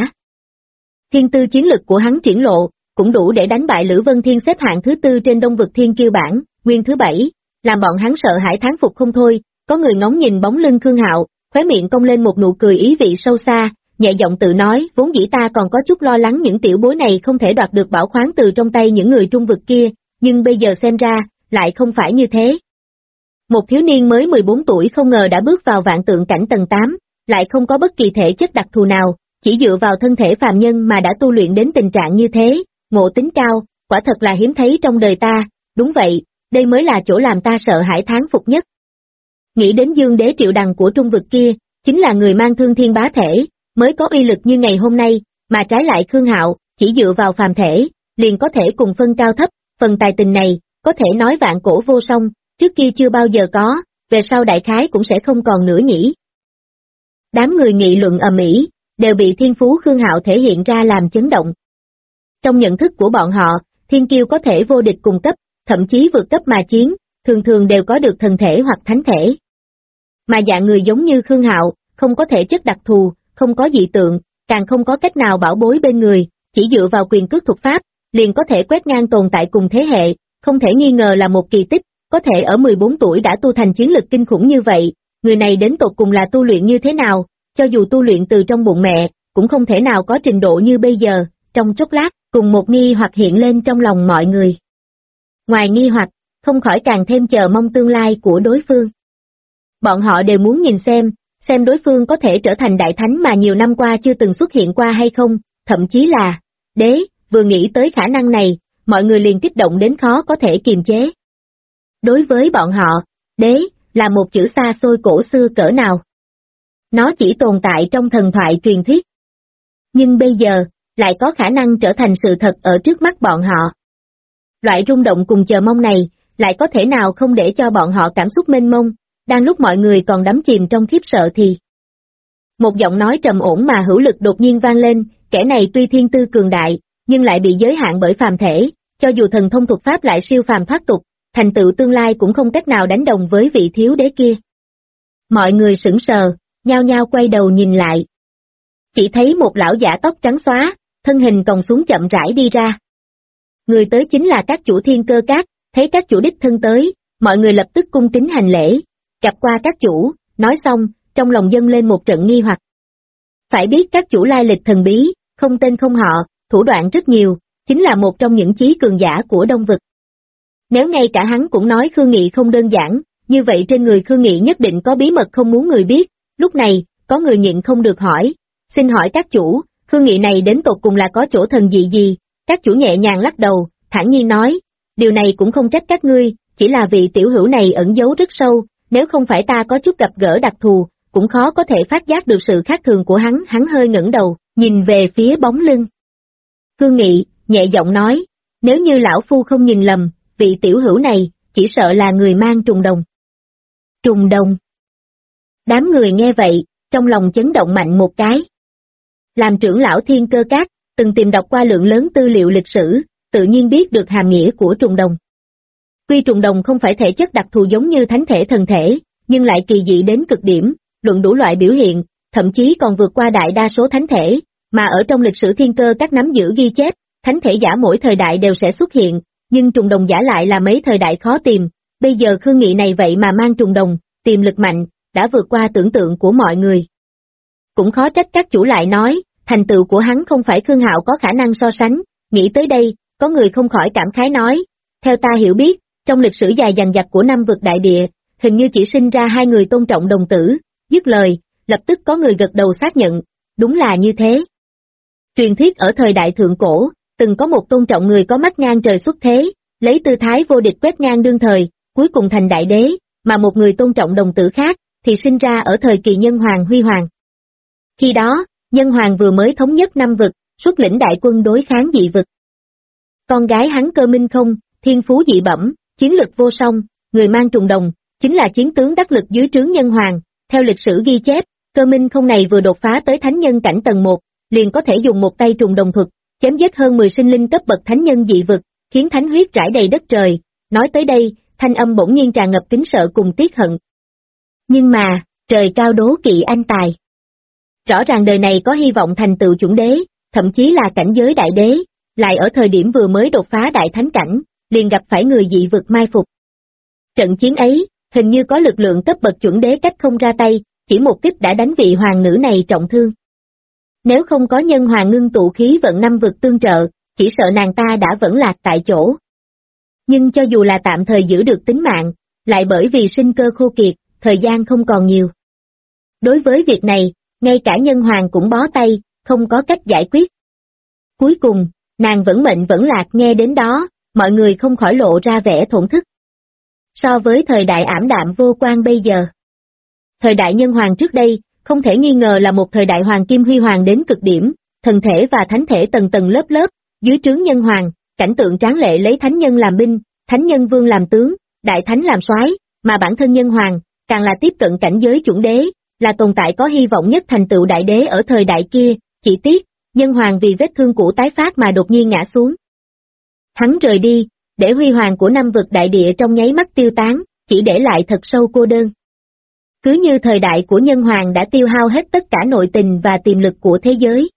Thiên tư chiến lực của hắn triển lộ, cũng đủ để đánh bại Lữ Vân Thiên xếp hạng thứ 4 trên đông vực thiên kiêu bảng, nguyên thứ 7, làm bọn hắn sợ hãi thán phục không thôi. Có người ngóng nhìn bóng lưng Khương Hạo, khóe miệng cong lên một nụ cười ý vị sâu xa, nhẹ giọng tự nói, vốn dĩ ta còn có chút lo lắng những tiểu bối này không thể đoạt được bảo khoáng từ trong tay những người trung vực kia, nhưng bây giờ xem ra, lại không phải như thế. Một thiếu niên mới 14 tuổi không ngờ đã bước vào vạn tượng cảnh tầng 8, lại không có bất kỳ thể chất đặc thù nào, chỉ dựa vào thân thể phàm nhân mà đã tu luyện đến tình trạng như thế, ngộ tính cao, quả thật là hiếm thấy trong đời ta, đúng vậy, đây mới là chỗ làm ta sợ hãi thán phục nhất. Nghĩ đến Dương Đế Triệu Đằng của trung vực kia, chính là người mang thương thiên bá thể, mới có uy lực như ngày hôm nay, mà trái lại Khương Hạo, chỉ dựa vào phàm thể, liền có thể cùng phân cao thấp, phần tài tình này, có thể nói vạn cổ vô song, trước kia chưa bao giờ có, về sau đại khái cũng sẽ không còn nữa nhỉ. Đám người nghị luận ầm ĩ, đều bị thiên phú Khương Hạo thể hiện ra làm chấn động. Trong nhận thức của bọn họ, thiên kiêu có thể vô địch cùng cấp, thậm chí vượt cấp mà chiến, thường thường đều có được thần thể hoặc thánh thể. Mà dạng người giống như Khương Hạo, không có thể chất đặc thù, không có dị tượng, càng không có cách nào bảo bối bên người, chỉ dựa vào quyền cước thuật pháp, liền có thể quét ngang tồn tại cùng thế hệ, không thể nghi ngờ là một kỳ tích, có thể ở 14 tuổi đã tu thành chiến lực kinh khủng như vậy, người này đến tột cùng là tu luyện như thế nào, cho dù tu luyện từ trong bụng mẹ, cũng không thể nào có trình độ như bây giờ, trong chốc lát, cùng một nghi hoặc hiện lên trong lòng mọi người. Ngoài nghi hoặc, không khỏi càng thêm chờ mong tương lai của đối phương. Bọn họ đều muốn nhìn xem đối phương có thể trở thành đại thánh mà nhiều năm qua chưa từng xuất hiện qua hay không, thậm chí là đế, vừa nghĩ tới khả năng này, mọi người liền kích động đến khó có thể kiềm chế. Đối với bọn họ, đế là một chữ xa xôi cổ xưa cỡ nào. Nó chỉ tồn tại trong thần thoại truyền thuyết. Nhưng bây giờ, lại có khả năng trở thành sự thật ở trước mắt bọn họ. Loại rung động cùng chờ mong này, lại có thể nào không để cho bọn họ cảm xúc mênh mông, đang lúc mọi người còn đắm chìm trong khiếp sợ thì. Một giọng nói trầm ổn mà hữu lực đột nhiên vang lên, kẻ này tuy thiên tư cường đại, nhưng lại bị giới hạn bởi phàm thể, cho dù thần thông thuật pháp lại siêu phàm thoát tục, thành tựu tương lai cũng không cách nào đánh đồng với vị thiếu đế kia. Mọi người sững sờ, nhao nhao quay đầu nhìn lại. Chỉ thấy một lão giả tóc trắng xóa, thân hình còng xuống chậm rãi đi ra. Người tới chính là các chủ Thiên Cơ Các, thấy các chủ đích thân tới, mọi người lập tức cung kính hành lễ, gặp qua các chủ, nói xong, trong lòng dâng lên một trận nghi hoặc. Phải biết các chủ lai lịch thần bí, không tên không họ, thủ đoạn rất nhiều, chính là một trong những chí cường giả của Đông Vực. Nếu ngay cả hắn cũng nói Khương Nghị không đơn giản, như vậy trên người Khương Nghị nhất định có bí mật không muốn người biết, lúc này, có người nhịn không được hỏi, xin hỏi các chủ, Khương Nghị này đến tột cùng là có chỗ thần dị gì? Các chủ nhẹ nhàng lắc đầu, thản nhiên nói, điều này cũng không trách các ngươi, chỉ là vị tiểu hữu này ẩn giấu rất sâu, nếu không phải ta có chút gặp gỡ đặc thù, cũng khó có thể phát giác được sự khác thường của hắn hơi ngẩng đầu, nhìn về phía bóng lưng. Khương Nghị, nhẹ giọng nói, nếu như lão phu không nhìn lầm, vị tiểu hữu này, chỉ sợ là người mang trùng đồng. Trùng đồng. Đám người nghe vậy, trong lòng chấn động mạnh một cái. Làm trưởng lão Thiên Cơ Các, từng tìm đọc qua lượng lớn tư liệu lịch sử, tự nhiên biết được hàm nghĩa của trùng đồng. Tuy trùng đồng không phải thể chất đặc thù giống như thánh thể thần thể, nhưng lại kỳ dị đến cực điểm, luận đủ loại biểu hiện, thậm chí còn vượt qua đại đa số thánh thể, mà ở trong lịch sử Thiên Cơ Các nắm giữ ghi chép, thánh thể giả mỗi thời đại đều sẽ xuất hiện, nhưng trùng đồng giả lại là mấy thời đại khó tìm, bây giờ Khương Nghị này vậy mà mang trùng đồng, tiềm lực mạnh, đã vượt qua tưởng tượng của mọi người. Cũng khó trách các chủ lại nói, thành tựu của hắn không phải Khương Hạo có khả năng so sánh, nghĩ tới đây, có người không khỏi cảm khái nói, theo ta hiểu biết, trong lịch sử dài dằng dặc của Nam Vực đại địa, hình như chỉ sinh ra hai người tôn trọng đồng tử, dứt lời, lập tức có người gật đầu xác nhận, đúng là như thế. Truyền thuyết ở thời đại thượng cổ, từng có một tôn trọng người có mắt ngang trời xuất thế, lấy tư thái vô địch quét ngang đương thời, cuối cùng thành đại đế, mà một người tôn trọng đồng tử khác, thì sinh ra ở thời kỳ Nhân Hoàng huy hoàng. Khi đó, Nhân Hoàng vừa mới thống nhất Nam Vực, xuất lĩnh đại quân đối kháng dị vực. Con gái hắn Cơ Minh Không, thiên phú dị bẩm, chiến lực vô song, người mang trùng đồng, chính là chiến tướng đắc lực dưới trướng Nhân Hoàng. Theo lịch sử ghi chép, Cơ Minh Không này vừa đột phá tới thánh nhân cảnh tầng 1, liền có thể dùng một tay trùng đồng thuật, chém giết hơn 10 sinh linh cấp bậc thánh nhân dị vực, khiến thánh huyết trải đầy đất trời. Nói tới đây, thanh âm bỗng nhiên tràn ngập kính sợ cùng tiếc hận. Nhưng mà, trời cao đố kỵ anh tài. Rõ ràng đời này có hy vọng thành tựu chuẩn đế, thậm chí là cảnh giới đại đế, lại ở thời điểm vừa mới đột phá đại thánh cảnh, liền gặp phải người dị vực mai phục. Trận chiến ấy, hình như có lực lượng cấp bậc chuẩn đế cách không ra tay, chỉ một kích đã đánh vị hoàng nữ này trọng thương. Nếu không có Nhân Hoàng ngưng tụ khí vận Năm Vực tương trợ, chỉ sợ nàng ta đã vẫn lạc tại chỗ. Nhưng cho dù là tạm thời giữ được tính mạng, lại bởi vì sinh cơ khô kiệt, thời gian không còn nhiều. Đối với việc này, ngay cả Nhân Hoàng cũng bó tay, không có cách giải quyết. Cuối cùng, nàng vẫn mệnh vẫn lạc, nghe đến đó, mọi người không khỏi lộ ra vẻ thổn thức. So với thời đại ảm đạm vô quan bây giờ, thời đại Nhân Hoàng trước đây, không thể nghi ngờ là một thời đại hoàng kim huy hoàng đến cực điểm, thần thể và thánh thể tầng tầng lớp lớp, dưới trướng Nhân Hoàng, cảnh tượng tráng lệ lấy thánh nhân làm binh, thánh nhân vương làm tướng, đại thánh làm soái, mà bản thân Nhân Hoàng, càng là tiếp cận cảnh giới chuẩn đế, là tồn tại có hy vọng nhất thành tựu đại đế ở thời đại kia, chỉ tiếc, Nhân Hoàng vì vết thương cũ tái phát mà đột nhiên ngã xuống. Hắn rời đi, để huy hoàng của Năm Vực đại địa trong nháy mắt tiêu tán, chỉ để lại thật sâu cô đơn. Cứ như thời đại của Nhân Hoàng đã tiêu hao hết tất cả nội tình và tiềm lực của thế giới.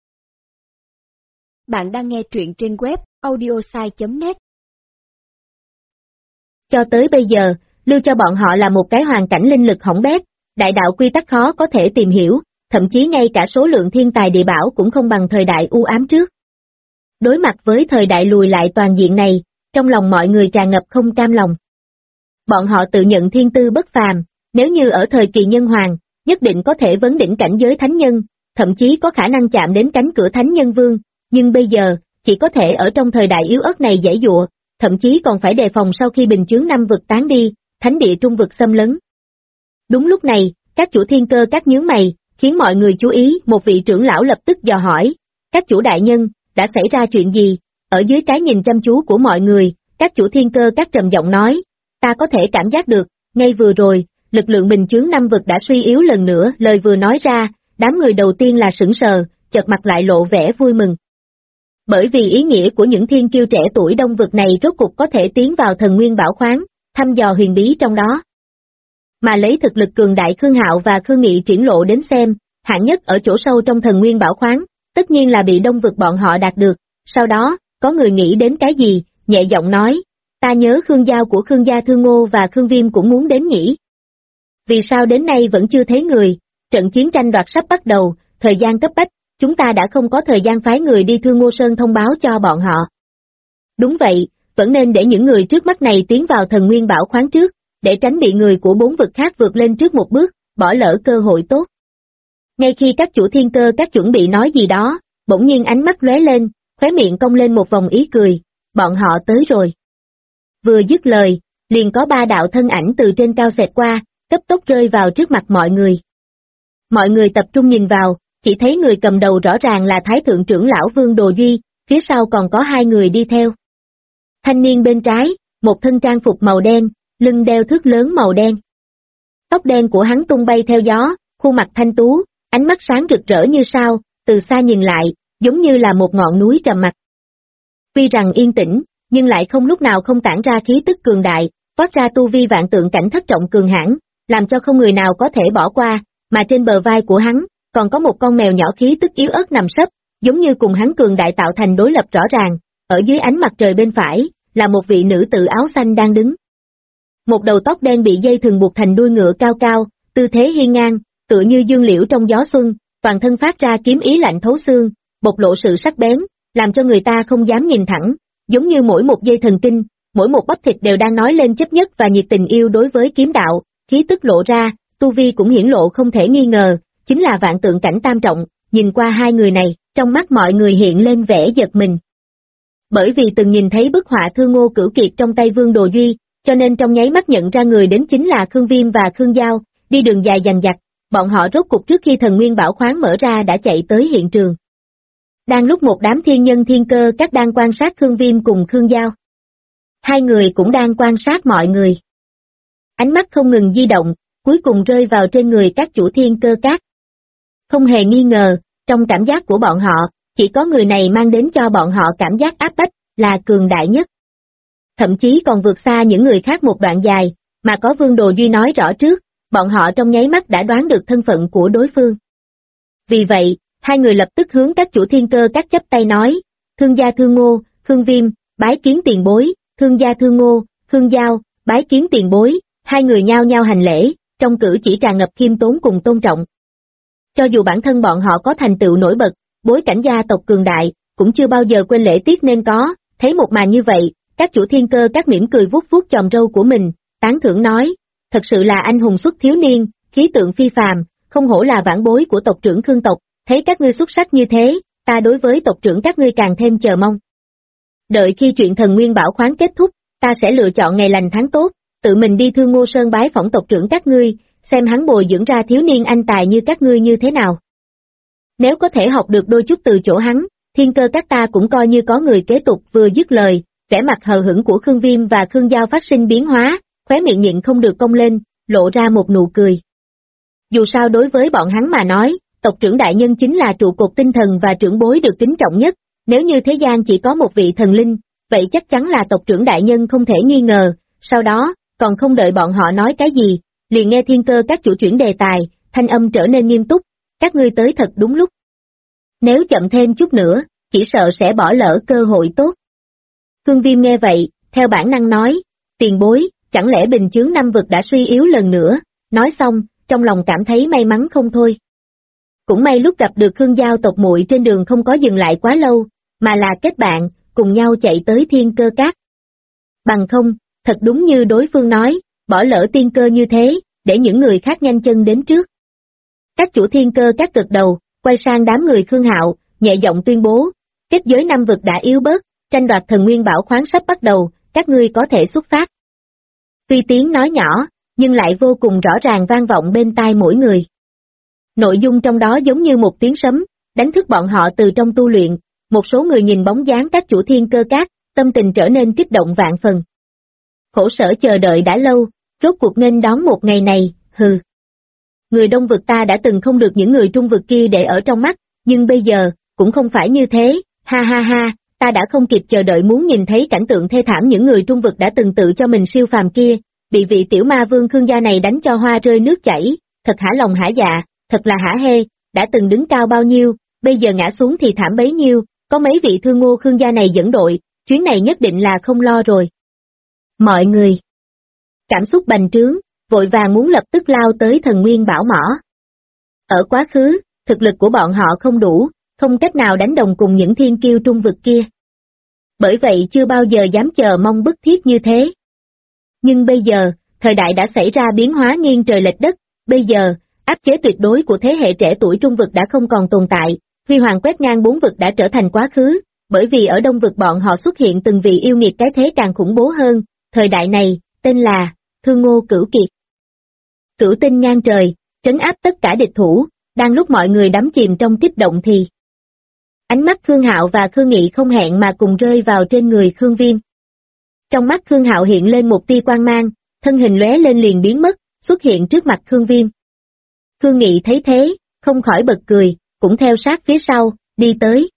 Bạn đang nghe truyện trên web audiosai.net. Cho tới bây giờ, lưu cho bọn họ là một cái hoàn cảnh linh lực hỏng bét, Đại đạo quy tắc khó có thể tìm hiểu, thậm chí ngay cả số lượng thiên tài địa bảo cũng không bằng thời đại u ám trước. Đối mặt với thời đại lùi lại toàn diện này, trong lòng mọi người tràn ngập không cam lòng. Bọn họ tự nhận thiên tư bất phàm, nếu như ở thời kỳ nhân hoàng, nhất định có thể vấn đỉnh cảnh giới thánh nhân, thậm chí có khả năng chạm đến cánh cửa thánh nhân vương, nhưng bây giờ, chỉ có thể ở trong thời đại yếu ớt này giãy giụa, thậm chí còn phải đề phòng sau khi bình chướng năm vực tán đi, thánh địa trung vực xâm lấn. Đúng lúc này, các chủ thiên cơ các nhướng mày, khiến mọi người chú ý, một vị trưởng lão lập tức dò hỏi, các chủ đại nhân, đã xảy ra chuyện gì? Ở dưới cái nhìn chăm chú của mọi người, các chủ thiên cơ các trầm giọng nói, ta có thể cảm giác được, ngay vừa rồi, lực lượng bình chướng năm vực đã suy yếu lần nữa, lời vừa nói ra, đám người đầu tiên là sững sờ, chợt mặt lại lộ vẻ vui mừng. Bởi vì ý nghĩa của những thiên kiêu trẻ tuổi đông vực này rốt cục có thể tiến vào thần nguyên bảo khoáng, thăm dò huyền bí trong đó. Mà lấy thực lực cường đại Khương Hạo và Khương Nghị triển lộ đến xem, hạng nhất ở chỗ sâu trong thần nguyên bảo khoáng, tất nhiên là bị đông vực bọn họ đạt được. Sau đó, có người nghĩ đến cái gì, nhẹ giọng nói, ta nhớ Khương Giao của Khương gia Thương Ngô và Khương Viêm cũng muốn đến nhỉ. Vì sao đến nay vẫn chưa thấy người, trận chiến tranh đoạt sắp bắt đầu, thời gian cấp bách, chúng ta đã không có thời gian phái người đi Thương Ngô Sơn thông báo cho bọn họ. Đúng vậy, vẫn nên để những người trước mắt này tiến vào thần nguyên bảo khoáng trước, để tránh bị người của 4 vực khác vượt lên trước một bước, bỏ lỡ cơ hội tốt. Ngay khi các chủ thiên cơ các chuẩn bị nói gì đó, bỗng nhiên ánh mắt lóe lên, khóe miệng cong lên một vòng ý cười, bọn họ tới rồi. Vừa dứt lời, liền có 3 đạo thân ảnh từ trên cao xẹt qua, cấp tốc rơi vào trước mặt mọi người. Mọi người tập trung nhìn vào, chỉ thấy người cầm đầu rõ ràng là Thái Thượng trưởng lão Vương Đồ Duy, phía sau còn có 2 người đi theo. Thanh niên bên trái, một thân trang phục màu đen, lưng đeo thước lớn màu đen. Tóc đen của hắn tung bay theo gió, khuôn mặt thanh tú, ánh mắt sáng rực rỡ như sao, từ xa nhìn lại, giống như là một ngọn núi trầm mặc. Tuy rằng yên tĩnh, nhưng lại không lúc nào không tản ra khí tức cường đại, phát ra tu vi vạn tượng cảnh thất trọng cường hãn, làm cho không người nào có thể bỏ qua, mà trên bờ vai của hắn, còn có một con mèo nhỏ khí tức yếu ớt nằm sấp, giống như cùng hắn cường đại tạo thành đối lập rõ ràng, ở dưới ánh mặt trời bên phải, là một vị nữ tử áo xanh đang đứng. Một đầu tóc đen bị dây thừng buộc thành đuôi ngựa cao cao, tư thế hiên ngang, tựa như dương liễu trong gió xuân, toàn thân phát ra kiếm ý lạnh thấu xương, bộc lộ sự sắc bén, làm cho người ta không dám nhìn thẳng, giống như mỗi một dây thần kinh, mỗi một bắp thịt đều đang nói lên chấp nhất và nhiệt tình yêu đối với kiếm đạo, khí tức lộ ra, tu vi cũng hiển lộ không thể nghi ngờ, chính là vạn tượng cảnh tam trọng, nhìn qua 2 người này, trong mắt mọi người hiện lên vẻ giật mình. Bởi vì từng nhìn thấy bức họa Thương Ngô Cửu Kiệt trong tay Vương Đồ Duy, cho nên trong nháy mắt nhận ra người đến chính là Khương Viêm và Khương Giao, đi đường dài dằng dặc, bọn họ rốt cục trước khi thần nguyên bảo khoáng mở ra đã chạy tới hiện trường. Đang lúc một đám thiên nhân thiên cơ các đang quan sát Khương Viêm cùng Khương Giao. 2 người cũng đang quan sát mọi người. Ánh mắt không ngừng di động, cuối cùng rơi vào trên người các chủ thiên cơ các. Không hề nghi ngờ, trong cảm giác của bọn họ, chỉ có người này mang đến cho bọn họ cảm giác áp bách, là cường đại nhất. Thậm chí còn vượt xa những người khác một đoạn dài, mà có Vương Đồ Duy nói rõ trước, bọn họ trong nháy mắt đã đoán được thân phận của đối phương. Vì vậy, 2 người lập tức hướng các chủ thiên cơ các chắp tay nói, Thương gia Thương Ngô, Khương Viêm, bái kiến tiền bối, Thương gia Thương Ngô, Khương Giao, bái kiến tiền bối, 2 người nhao nhao hành lễ, trong cử chỉ tràn ngập khiêm tốn cùng tôn trọng. Cho dù bản thân bọn họ có thành tựu nổi bật, bối cảnh gia tộc cường đại, cũng chưa bao giờ quên lễ tiết nên có, thấy một màn như vậy, các chủ thiên cơ các mỉm cười vuốt vuốt chòm râu của mình, tán thưởng nói, thật sự là anh hùng xuất thiếu niên, khí tượng phi phàm, không hổ là vãn bối của tộc trưởng Khương tộc, thấy các ngươi xuất sắc như thế, ta đối với tộc trưởng các ngươi càng thêm chờ mong. Đợi khi chuyện thần nguyên bảo khoáng kết thúc, ta sẽ lựa chọn ngày lành tháng tốt, tự mình đi Thương Ngô Sơn bái phỏng tộc trưởng các ngươi, xem hắn bồi dưỡng ra thiếu niên anh tài như các ngươi như thế nào. Nếu có thể học được đôi chút từ chỗ hắn, thiên cơ các ta cũng coi như có người kế tục. Vừa dứt lời, vẻ mặt hờ hững của Khương Viêm và Khương Giao phát sinh biến hóa, khóe miệng nhịn không được cong lên, lộ ra một nụ cười. Dù sao đối với bọn hắn mà nói, tộc trưởng đại nhân chính là trụ cột tinh thần và trưởng bối được kính trọng nhất, nếu như thế gian chỉ có một vị thần linh, vậy chắc chắn là tộc trưởng đại nhân không thể nghi ngờ. Sau đó, còn không đợi bọn họ nói cái gì, liền nghe thiên cơ các chủ chuyển đề tài, thanh âm trở nên nghiêm túc, các ngươi tới thật đúng lúc. Nếu chậm thêm chút nữa, chỉ sợ sẽ bỏ lỡ cơ hội tốt. Khương Viêm nghe vậy, theo bản năng nói, tiền bối, chẳng lẽ bình chướng năm vực đã suy yếu lần nữa, nói xong, trong lòng cảm thấy may mắn không thôi. Cũng may lúc gặp được Khương Giao tộc muội trên đường không có dừng lại quá lâu, mà là kết bạn, cùng nhau chạy tới Thiên Cơ Các. Bằng không, thật đúng như đối phương nói, bỏ lỡ tiên cơ như thế, để những người khác nhanh chân đến trước. Các chủ Thiên Cơ Các gật đầu, quay sang đám người Khương Hạo, nhẹ giọng tuyên bố, kết giới năm vực đã yếu bớt, tranh đoạt thần nguyên bảo khoáng sắp bắt đầu, các ngươi có thể xuất phát. Tuy tiếng nói nhỏ, nhưng lại vô cùng rõ ràng vang vọng bên tai mỗi người. Nội dung trong đó giống như một tiếng sấm, đánh thức bọn họ từ trong tu luyện, một số người nhìn bóng dáng các chủ Thiên Cơ Các, tâm tình trở nên kích động vạn phần. Khổ sở chờ đợi đã lâu, rốt cuộc nghênh đón một ngày này, hừ. Người Đông vực ta đã từng không được những người Trung vực kia để ở trong mắt, nhưng bây giờ, cũng không phải như thế, ha ha ha, ta đã không kịp chờ đợi muốn nhìn thấy cảnh tượng thê thảm những người Trung vực đã từng tự cho mình siêu phàm kia, bị vị tiểu ma vương Khương gia này đánh cho hoa rơi nước chảy, thật hả lòng hả dạ, thật là hả hê, đã từng đứng cao bao nhiêu, bây giờ ngã xuống thì thảm bấy nhiêu, có mấy vị thương ngô Khương gia này dẫn đội, chuyến này nhất định là không lo rồi. Mọi người cảm xúc bành trướng, vội vàng muốn lập tức lao tới thần nguyên bảo mỏ. Ở quá khứ, thực lực của bọn họ không đủ, không cách nào đánh đồng cùng những thiên kiêu Trung vực kia. Bởi vậy chưa bao giờ dám chờ mong bức thiết như thế. Nhưng bây giờ, thời đại đã xảy ra biến hóa nghiêng trời lệch đất, bây giờ, áp chế tuyệt đối của thế hệ trẻ tuổi Trung vực đã không còn tồn tại, huy hoàng quét ngang bốn vực đã trở thành quá khứ, bởi vì ở Đông vực bọn họ xuất hiện từng vị yêu nghiệt cái thế càng khủng bố hơn, thời đại này, tên là Thương Ngô Cửu Kiệt. Cửu tinh ngang trời, trấn áp tất cả địch thủ, đang lúc mọi người đắm chìm trong kích động thì ánh mắt Khương Hạo và Khương Nghị không hẹn mà cùng rơi vào trên người Khương Viêm. Trong mắt Khương Hạo hiện lên một tia quang mang, thân hình lóe lên liền biến mất, xuất hiện trước mặt Khương Viêm. Khương Nghị thấy thế, không khỏi bật cười, cũng theo sát phía sau, đi tới.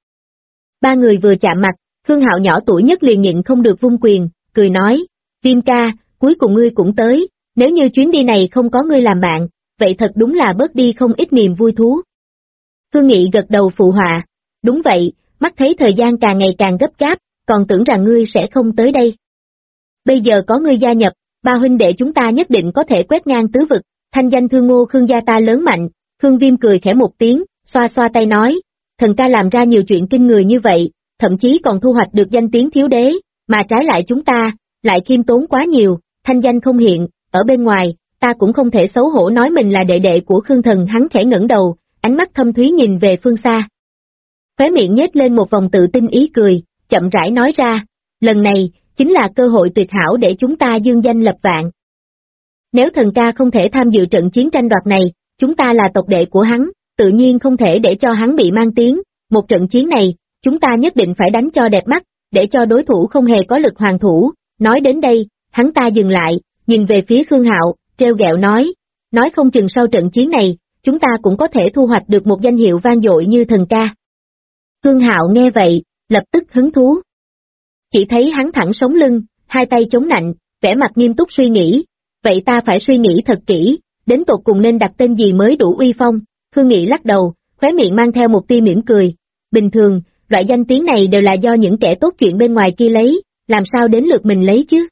Ba người vừa chạm mặt, Khương Hạo nhỏ tuổi nhất liền nhịn không được vung quyền, cười nói, Viêm ca, cuối cùng ngươi cũng tới, nếu như chuyến đi này không có ngươi làm bạn, vậy thật đúng là bớt đi không ít niềm vui thú. Khương Nghị gật đầu phụ họa, đúng vậy, mắt thấy thời gian càng ngày càng gấp gáp, còn tưởng rằng ngươi sẽ không tới đây. Bây giờ có ngươi gia nhập, ba huynh đệ chúng ta nhất định có thể quét ngang tứ vực, thanh danh Thương Ngô Khương gia ta lớn mạnh. Khương Viêm cười khẽ một tiếng, xoa xoa tay nói, thần ca làm ra nhiều chuyện kinh người như vậy, thậm chí còn thu hoạch được danh tiếng thiếu đế, mà trái lại chúng ta, lại khiêm tốn quá nhiều, thanh danh không hiện, ở bên ngoài, ta cũng không thể xấu hổ nói mình là đệ đệ của Khương thần. Hắn khẽ ngẩng đầu, ánh mắt thâm thúy nhìn về phương xa. Khóe miệng nhếch lên một vòng tự tin ý cười, chậm rãi nói ra, lần này, chính là cơ hội tuyệt hảo để chúng ta dương danh lập vạn. Nếu thần ca không thể tham dự trận chiến tranh đoạt này, chúng ta là tộc đệ của hắn, tự nhiên không thể để cho hắn bị mang tiếng, một trận chiến này, chúng ta nhất định phải đánh cho đẹp mắt, để cho đối thủ không hề có lực hoàn thủ. Nói đến đây, hắn ta dừng lại, nhìn về phía Khương Hạo, treo gẹo nói không chừng sau trận chiến này, chúng ta cũng có thể thu hoạch được một danh hiệu vang dội như thần ca. Khương Hạo nghe vậy, lập tức hứng thú. Chỉ thấy hắn thẳng sống lưng, hai tay chống nạnh, vẻ mặt nghiêm túc suy nghĩ, vậy ta phải suy nghĩ thật kỹ, đến tột cùng nên đặt tên gì mới đủ uy phong. Khương Nghị lắc đầu, khóe miệng mang theo một tia mỉm cười, bình thường, loại danh tiếng này đều là do những kẻ tốt chuyện bên ngoài kia lấy, làm sao đến lượt mình lấy chứ?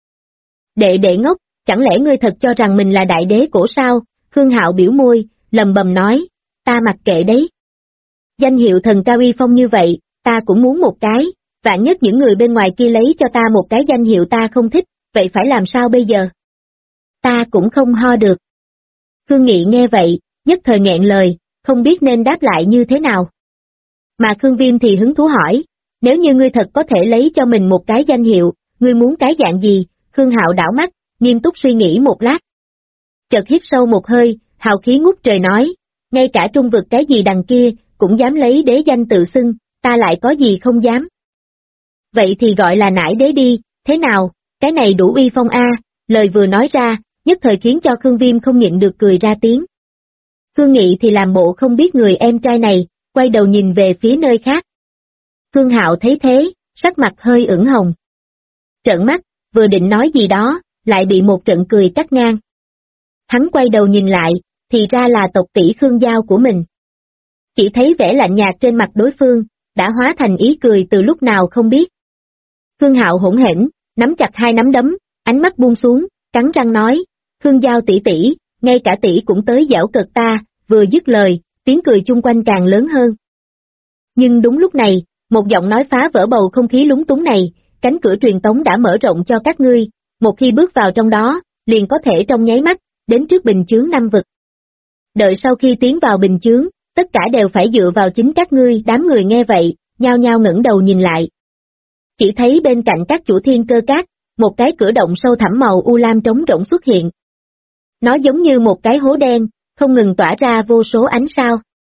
Đệ đệ ngốc, chẳng lẽ ngươi thật cho rằng mình là đại đế cổ sao? Khương Hạo biểu môi, lầm bầm nói, ta mặc kệ đấy. Danh hiệu thần ca uy phong như vậy, ta cũng muốn một cái, vạn nhất những người bên ngoài kia lấy cho ta một cái danh hiệu ta không thích, vậy phải làm sao bây giờ? Ta cũng không ho được. Khương Nghị nghe vậy, nhất thời nghẹn lời, không biết nên đáp lại như thế nào. Mà Khương Viêm thì hứng thú hỏi, nếu như ngươi thật có thể lấy cho mình một cái danh hiệu, ngươi muốn cái dạng gì? Khương Hạo đảo mắt, nghiêm túc suy nghĩ một lát. Chợt hít sâu một hơi, hào khí ngút trời nói, ngay cả Trung vực cái gì đằng kia, cũng dám lấy đế danh tự xưng, ta lại có gì không dám. Vậy thì gọi là nải đế đi, thế nào, cái này đủ uy phong a. Lời vừa nói ra, nhất thời khiến cho Khương Viêm không nhịn được cười ra tiếng. Khương Nghị thì làm bộ không biết người em trai này, quay đầu nhìn về phía nơi khác. Khương Hạo thấy thế, sắc mặt hơi ửng hồng. Trợn mắt, vừa định nói gì đó, lại bị một trận cười cắt ngang. Hắn quay đầu nhìn lại, thì ra là tộc tỷ Khương Giao của mình. Chỉ thấy vẻ lạnh nhạt trên mặt đối phương, đã hóa thành ý cười từ lúc nào không biết. Khương Hạo hỗn hển, nắm chặt hai nắm đấm, ánh mắt buông xuống, cắn răng nói, Khương Giao tỷ tỷ, ngay cả tỷ cũng tới giảo cợt ta, vừa dứt lời, tiếng cười chung quanh càng lớn hơn. Nhưng đúng lúc này, một giọng nói phá vỡ bầu không khí lúng túng này, cánh cửa truyền tống đã mở rộng cho các ngươi, một khi bước vào trong đó, liền có thể trong nháy mắt, đến trước bình chướng 5 vực. Đợi sau khi tiến vào bình chướng, tất cả đều phải dựa vào chính các ngươi. Đám người nghe vậy, nhao nhao ngẩng đầu nhìn lại. Chỉ thấy bên cạnh các chủ thiên cơ cát, một cái cửa động sâu thẳm màu u lam trống rỗng xuất hiện. Nó giống như một cái hố đen, không ngừng tỏa ra vô số ánh sao.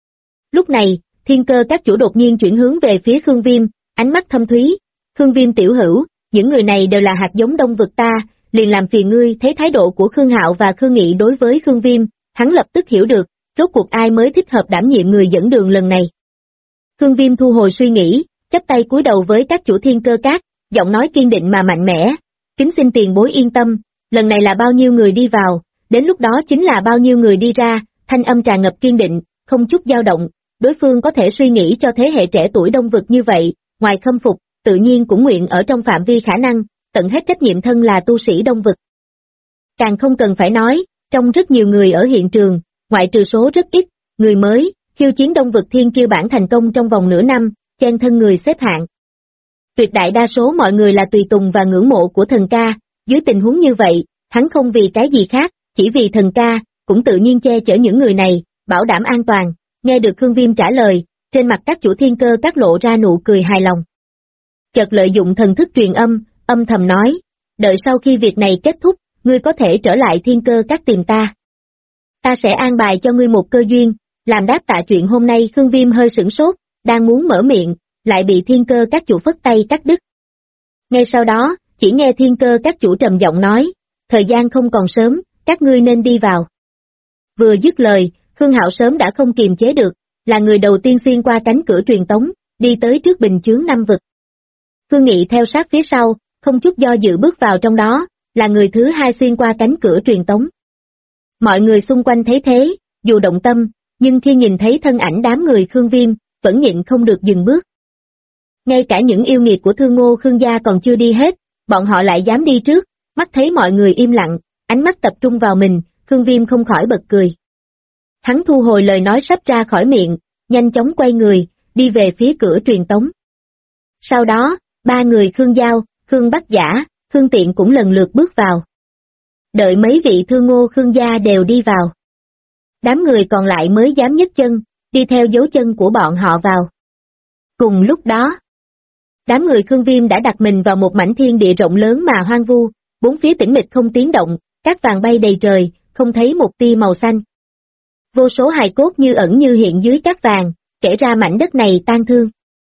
Lúc này, thiên cơ các chủ đột nhiên chuyển hướng về phía Khương Viêm, ánh mắt thâm thúy. Khương Viêm tiểu hữu, những người này đều là hạt giống đông vực ta, liền làm phiền ngươi. Thấy thái độ của Khương Hạo và Khương Nghị đối với Khương Viêm, hắn lập tức hiểu được, rốt cuộc ai mới thích hợp đảm nhiệm người dẫn đường lần này. Khương Viêm thu hồi suy nghĩ, chắp tay cúi đầu với các chủ thiên cơ cát, giọng nói kiên định mà mạnh mẽ, kính xin tiền bối yên tâm, lần này là bao nhiêu người đi vào, đến lúc đó chính là bao nhiêu người đi ra. Thanh âm tràn ngập kiên định, không chút dao động. Đối phương có thể suy nghĩ cho thế hệ trẻ tuổi đông vực như vậy, ngoài khâm phục, tự nhiên cũng nguyện ở trong phạm vi khả năng, tận hết trách nhiệm thân là tu sĩ đông vực. Càng không cần phải nói, trong rất nhiều người ở hiện trường, ngoại trừ số rất ít, người mới, khiêu chiến đông vực thiên kiêu bản thành công trong vòng nửa năm, chen thân người xếp hạng. Tuyệt đại đa số mọi người là tùy tùng và ngưỡng mộ của thần ca, dưới tình huống như vậy, hắn không vì cái gì khác, chỉ vì thần ca, cũng tự nhiên che chở những người này, bảo đảm an toàn. Nghe được Khương Viêm trả lời, trên mặt các chủ thiên cơ các lộ ra nụ cười hài lòng. Chợt lợi dụng thần thức truyền âm thầm nói, đợi sau khi việc này kết thúc, ngươi có thể trở lại thiên cơ các tìm ta. Ta sẽ an bài cho ngươi một cơ duyên. Làm đáp tạ chuyện hôm nay. Khương Viêm hơi sửng sốt, đang muốn mở miệng, lại bị thiên cơ các chủ phất tay cắt đứt. Ngay sau đó, chỉ nghe thiên cơ các chủ trầm giọng nói, thời gian không còn sớm, các ngươi nên đi vào. Vừa dứt lời, Khương Hạo sớm đã không kiềm chế được, là người đầu tiên xuyên qua cánh cửa truyền tống, đi tới trước bình chướng 5 vực. Khương Nghị theo sát phía sau, không chút do dự bước vào trong đó, là người thứ hai xuyên qua cánh cửa truyền tống. Mọi người xung quanh thấy thế, dù động tâm, nhưng khi nhìn thấy thân ảnh đám người Khương Viêm, vẫn nhịn không được dừng bước. Ngay cả những yêu nghiệt của Thương Ngô Khương gia còn chưa đi hết, bọn họ lại dám đi trước. Mắt thấy mọi người im lặng, ánh mắt tập trung vào mình, Khương Viêm không khỏi bật cười. Hắn thu hồi lời nói sắp ra khỏi miệng, nhanh chóng quay người, đi về phía cửa truyền tống. Sau đó, ba người Khương Giao, Khương Bắc Giả, Khương Tiện cũng lần lượt bước vào. Đợi mấy vị Thương Ngô Khương gia đều đi vào. Đám người còn lại mới dám nhấc chân, đi theo dấu chân của bọn họ vào. Cùng lúc đó, đám người Khương Viêm đã đặt mình vào một mảnh thiên địa rộng lớn mà hoang vu, bốn phía tĩnh mịch không tiếng động, cát vàng bay đầy trời, không thấy một tia màu xanh. Vô số hài cốt như ẩn như hiện dưới cát vàng, kể ra mảnh đất này tang thương.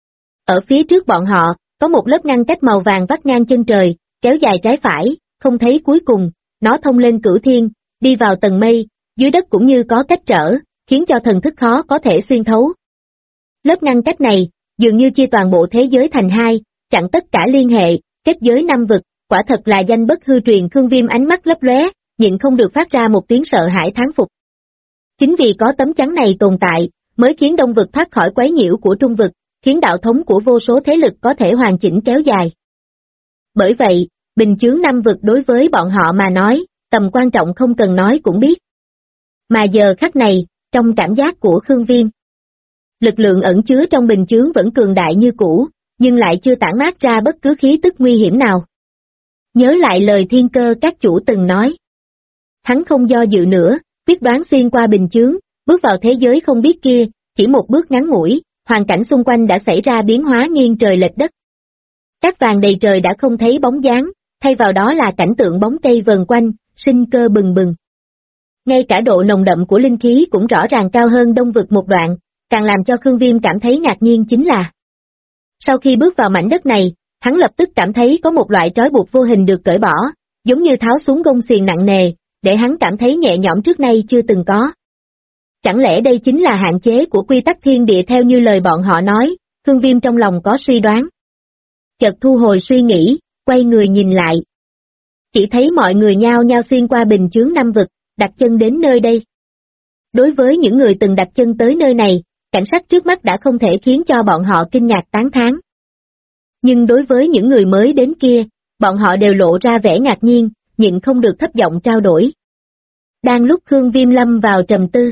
Ở phía trước bọn họ, có một lớp ngăn cách màu vàng vắt ngang chân trời, kéo dài trái phải, không thấy cuối cùng, nó thông lên cửu thiên, đi vào tầng mây, dưới đất cũng như có cách trở, khiến cho thần thức khó có thể xuyên thấu. Lớp ngăn cách này, dường như chia toàn bộ thế giới thành hai, chặn tất cả liên hệ, kết giới 5 vực, quả thật là danh bất hư truyền. Khương Viêm ánh mắt lấp lóe, nhịn không được phát ra một tiếng sợ hãi thán phục. Chính vì có tấm chắn này tồn tại, mới khiến đông vực thoát khỏi quấy nhiễu của trung vực, khiến đạo thống của vô số thế lực có thể hoàn chỉnh kéo dài. Bởi vậy, bình chướng 5 vực đối với bọn họ mà nói, tầm quan trọng không cần nói cũng biết. Mà giờ khắc này, trong cảm giác của Khương Viêm, lực lượng ẩn chứa trong bình chướng vẫn cường đại như cũ, nhưng lại chưa tản mát ra bất cứ khí tức nguy hiểm nào. Nhớ lại lời thiên cơ các chủ từng nói. Hắn không do dự nữa, quyết đoán xuyên qua bình chướng, bước vào thế giới không biết kia, chỉ một bước ngắn ngủi, hoàn cảnh xung quanh đã xảy ra biến hóa nghiêng trời lệch đất. Cát vàng đầy trời đã không thấy bóng dáng, thay vào đó là cảnh tượng bóng cây vờn quanh, sinh cơ bừng bừng. Ngay cả độ nồng đậm của linh khí cũng rõ ràng cao hơn đông vực một đoạn, càng làm cho Khương Viêm cảm thấy ngạc nhiên chính là sau khi bước vào mảnh đất này, hắn lập tức cảm thấy có một loại trói buộc vô hình được cởi bỏ, giống như tháo xuống gông xiềng nặng nề, để hắn cảm thấy nhẹ nhõm trước nay chưa từng có. Chẳng lẽ đây chính là hạn chế của quy tắc thiên địa theo như lời bọn họ nói? Khương Viêm trong lòng có suy đoán. Chợt thu hồi suy nghĩ, quay người nhìn lại. Chỉ thấy mọi người nhao nhao xuyên qua bình chướng 5 vực, đặt chân đến nơi đây. Đối với những người từng đặt chân tới nơi này, cảnh sắc trước mắt đã không thể khiến cho bọn họ kinh ngạc tán thán. Nhưng đối với những người mới đến kia, bọn họ đều lộ ra vẻ ngạc nhiên, nhịn không được thấp giọng trao đổi. Đang lúc Khương Viêm lâm vào trầm tư,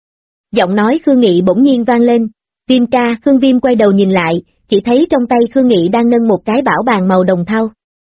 giọng nói Khương Nghị bỗng nhiên vang lên, Viêm ca. Khương Viêm quay đầu nhìn lại, chỉ thấy trong tay Khương Nghị đang nâng một cái bảo bàn màu đồng thau.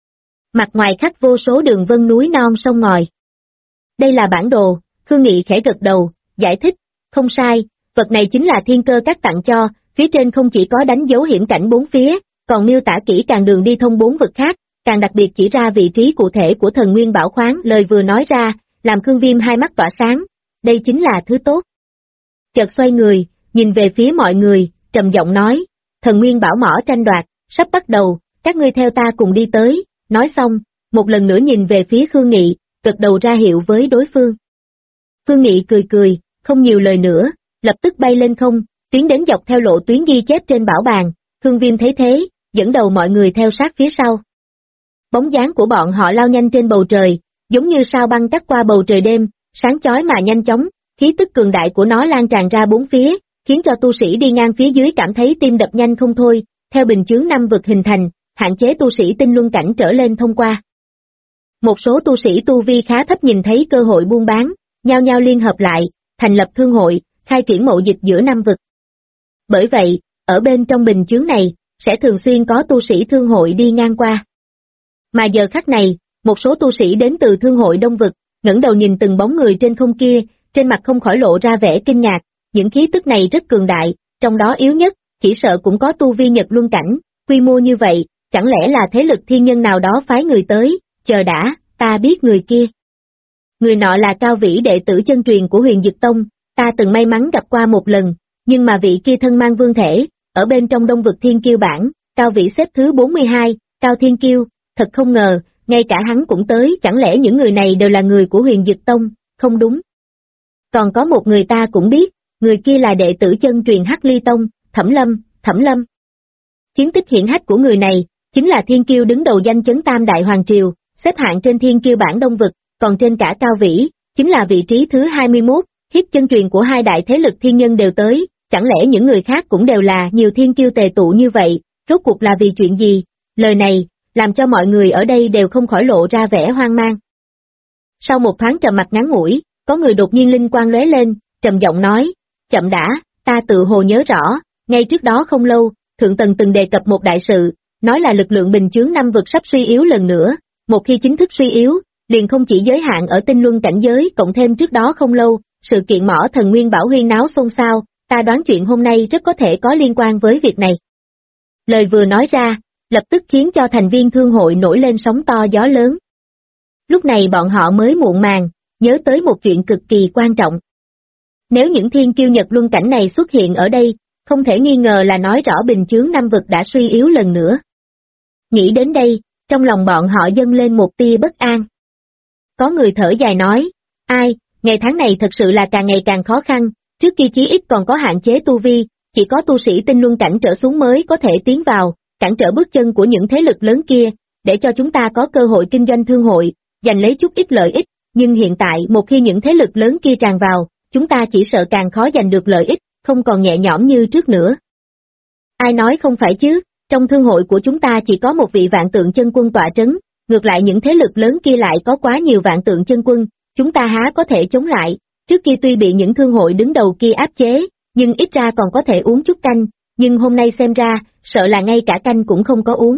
Mặt ngoài khắc vô số đường vân núi non sông ngòi. Đây là bản đồ. Khương Nghị khẽ gật đầu, giải thích, không sai, vật này chính là thiên cơ các tặng cho, phía trên không chỉ có đánh dấu hiểm cảnh bốn phía, còn miêu tả kỹ càng đường đi thông bốn vực khác, càng đặc biệt chỉ ra vị trí cụ thể của thần nguyên bảo khoáng. Lời vừa nói ra, làm Khương Viêm hai mắt tỏa sáng, đây chính là thứ tốt. Chợt xoay người, nhìn về phía mọi người, trầm giọng nói, thần nguyên bảo mỏ tranh đoạt, sắp bắt đầu, các ngươi theo ta cùng đi tới. Nói xong, một lần nữa nhìn về phía Khương Nghị, gật đầu ra hiệu với đối phương. Khương Nghị cười cười, không nhiều lời nữa, lập tức bay lên không, tiến đến dọc theo lộ tuyến ghi chép trên bảo bàn. Khương Viêm thấy thế, dẫn đầu mọi người theo sát phía sau. Bóng dáng của bọn họ lao nhanh trên bầu trời, giống như sao băng cắt qua bầu trời đêm, sáng chói mà nhanh chóng, khí tức cường đại của nó lan tràn ra bốn phía, khiến cho tu sĩ đi ngang phía dưới cảm thấy tim đập nhanh không thôi. Theo bình chướng năm vực hình thành, hạn chế tu sĩ tinh luân cảnh trở lên thông qua. Một số tu sĩ tu vi khá thấp nhìn thấy cơ hội buôn bán, nhao nhao liên hợp lại, thành lập thương hội, khai triển mậu dịch giữa năm vực. Bởi vậy, ở bên trong bình chướng này, sẽ thường xuyên có tu sĩ thương hội đi ngang qua. Mà giờ khắc này, một số tu sĩ đến từ thương hội đông vực, ngẩng đầu nhìn từng bóng người trên không kia, trên mặt không khỏi lộ ra vẻ kinh ngạc, những khí tức này rất cường đại, trong đó yếu nhất, chỉ sợ cũng có tu vi nhật luân cảnh, quy mô như vậy, chẳng lẽ là thế lực thiên nhân nào đó phái người tới, chờ đã, ta biết người kia. Người nọ là Cao Vĩ, đệ tử chân truyền của Huyền Dực Tông, ta từng may mắn gặp qua một lần, nhưng mà vị kia thân mang vương thể, ở bên trong đông vực thiên kiêu bảng, Cao Vĩ xếp thứ 42, Cao Thiên Kiêu, thật không ngờ, ngay cả hắn cũng tới, chẳng lẽ những người này đều là người của Huyền Dực Tông, không đúng. Còn có một người ta cũng biết, người kia là đệ tử chân truyền Hắc Ly Tông, Thẩm Lâm. Chiến tích hiển hách của người này, chính là thiên kiêu đứng đầu danh chấn Tam Đại Hoàng Triều, xếp hạng trên thiên kiêu bảng đông vực, còn trên cả Cao Vĩ, chính là vị trí thứ 21, hiếp chân truyền của hai đại thế lực thiên nhân đều tới, chẳng lẽ những người khác cũng đều là nhiều thiên kiêu tề tụ như vậy, rốt cuộc là vì chuyện gì? Lời này, làm cho mọi người ở đây đều không khỏi lộ ra vẻ hoang mang. Sau một thoáng trầm mặc ngắn ngủi, có người đột nhiên linh quang lóe lên, trầm giọng nói, chậm đã, ta tự hồ nhớ rõ, ngay trước đó không lâu, Thượng Tần từng đề cập một đại sự, nói là lực lượng bình chướng năm vực sắp suy yếu lần nữa, một khi chính thức suy yếu, liền không chỉ giới hạn ở tinh luân cảnh giới, cộng thêm trước đó không lâu, sự kiện mỏ thần nguyên bảo huyên náo xôn xao, ta đoán chuyện hôm nay rất có thể có liên quan với việc này. Lời vừa nói ra, lập tức khiến cho thành viên thương hội nổi lên sóng to gió lớn. Lúc này bọn họ mới muộn màng, nhớ tới một chuyện cực kỳ quan trọng. Nếu những thiên kiêu nhật luân cảnh này xuất hiện ở đây, không thể nghi ngờ là nói rõ bình chướng năm vực đã suy yếu lần nữa. Nghĩ đến đây, trong lòng bọn họ dâng lên một tia bất an. Có người thở dài nói, ai, ngày tháng này thật sự là càng ngày càng khó khăn, trước kia chí ít còn có hạn chế tu vi, chỉ có tu sĩ tinh luân cảnh trở xuống mới có thể tiến vào, cản trở bước chân của những thế lực lớn kia, để cho chúng ta có cơ hội kinh doanh thương hội, giành lấy chút ít lợi ích, nhưng hiện tại một khi những thế lực lớn kia tràn vào, chúng ta chỉ sợ càng khó giành được lợi ích, không còn nhẹ nhõm như trước nữa. Ai nói không phải chứ, trong thương hội của chúng ta chỉ có một vị vạn tượng chân quân tọa trấn, ngược lại những thế lực lớn kia lại có quá nhiều vạn tượng chân quân, chúng ta há có thể chống lại, trước kia tuy bị những thương hội đứng đầu kia áp chế, nhưng ít ra còn có thể uống chút canh, nhưng hôm nay xem ra, sợ là ngay cả canh cũng không có uống.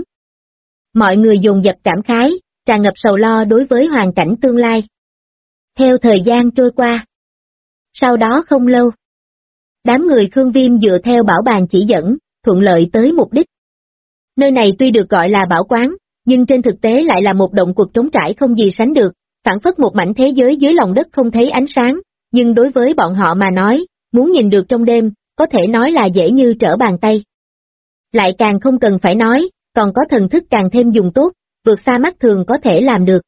Mọi người dồn dập cảm khái, tràn ngập sầu lo đối với hoàn cảnh tương lai. Theo thời gian trôi qua. Sau đó không lâu, đám người Khương Viêm dựa theo bảo bàn chỉ dẫn, thuận lợi tới mục đích. Nơi này tuy được gọi là bảo quán, nhưng trên thực tế lại là một động quật trống trải không gì sánh được, phảng phất một mảnh thế giới dưới lòng đất không thấy ánh sáng, nhưng đối với bọn họ mà nói, muốn nhìn được trong đêm, có thể nói là dễ như trở bàn tay. Lại càng không cần phải nói, còn có thần thức càng thêm dùng tốt, vượt xa mắt thường có thể làm được.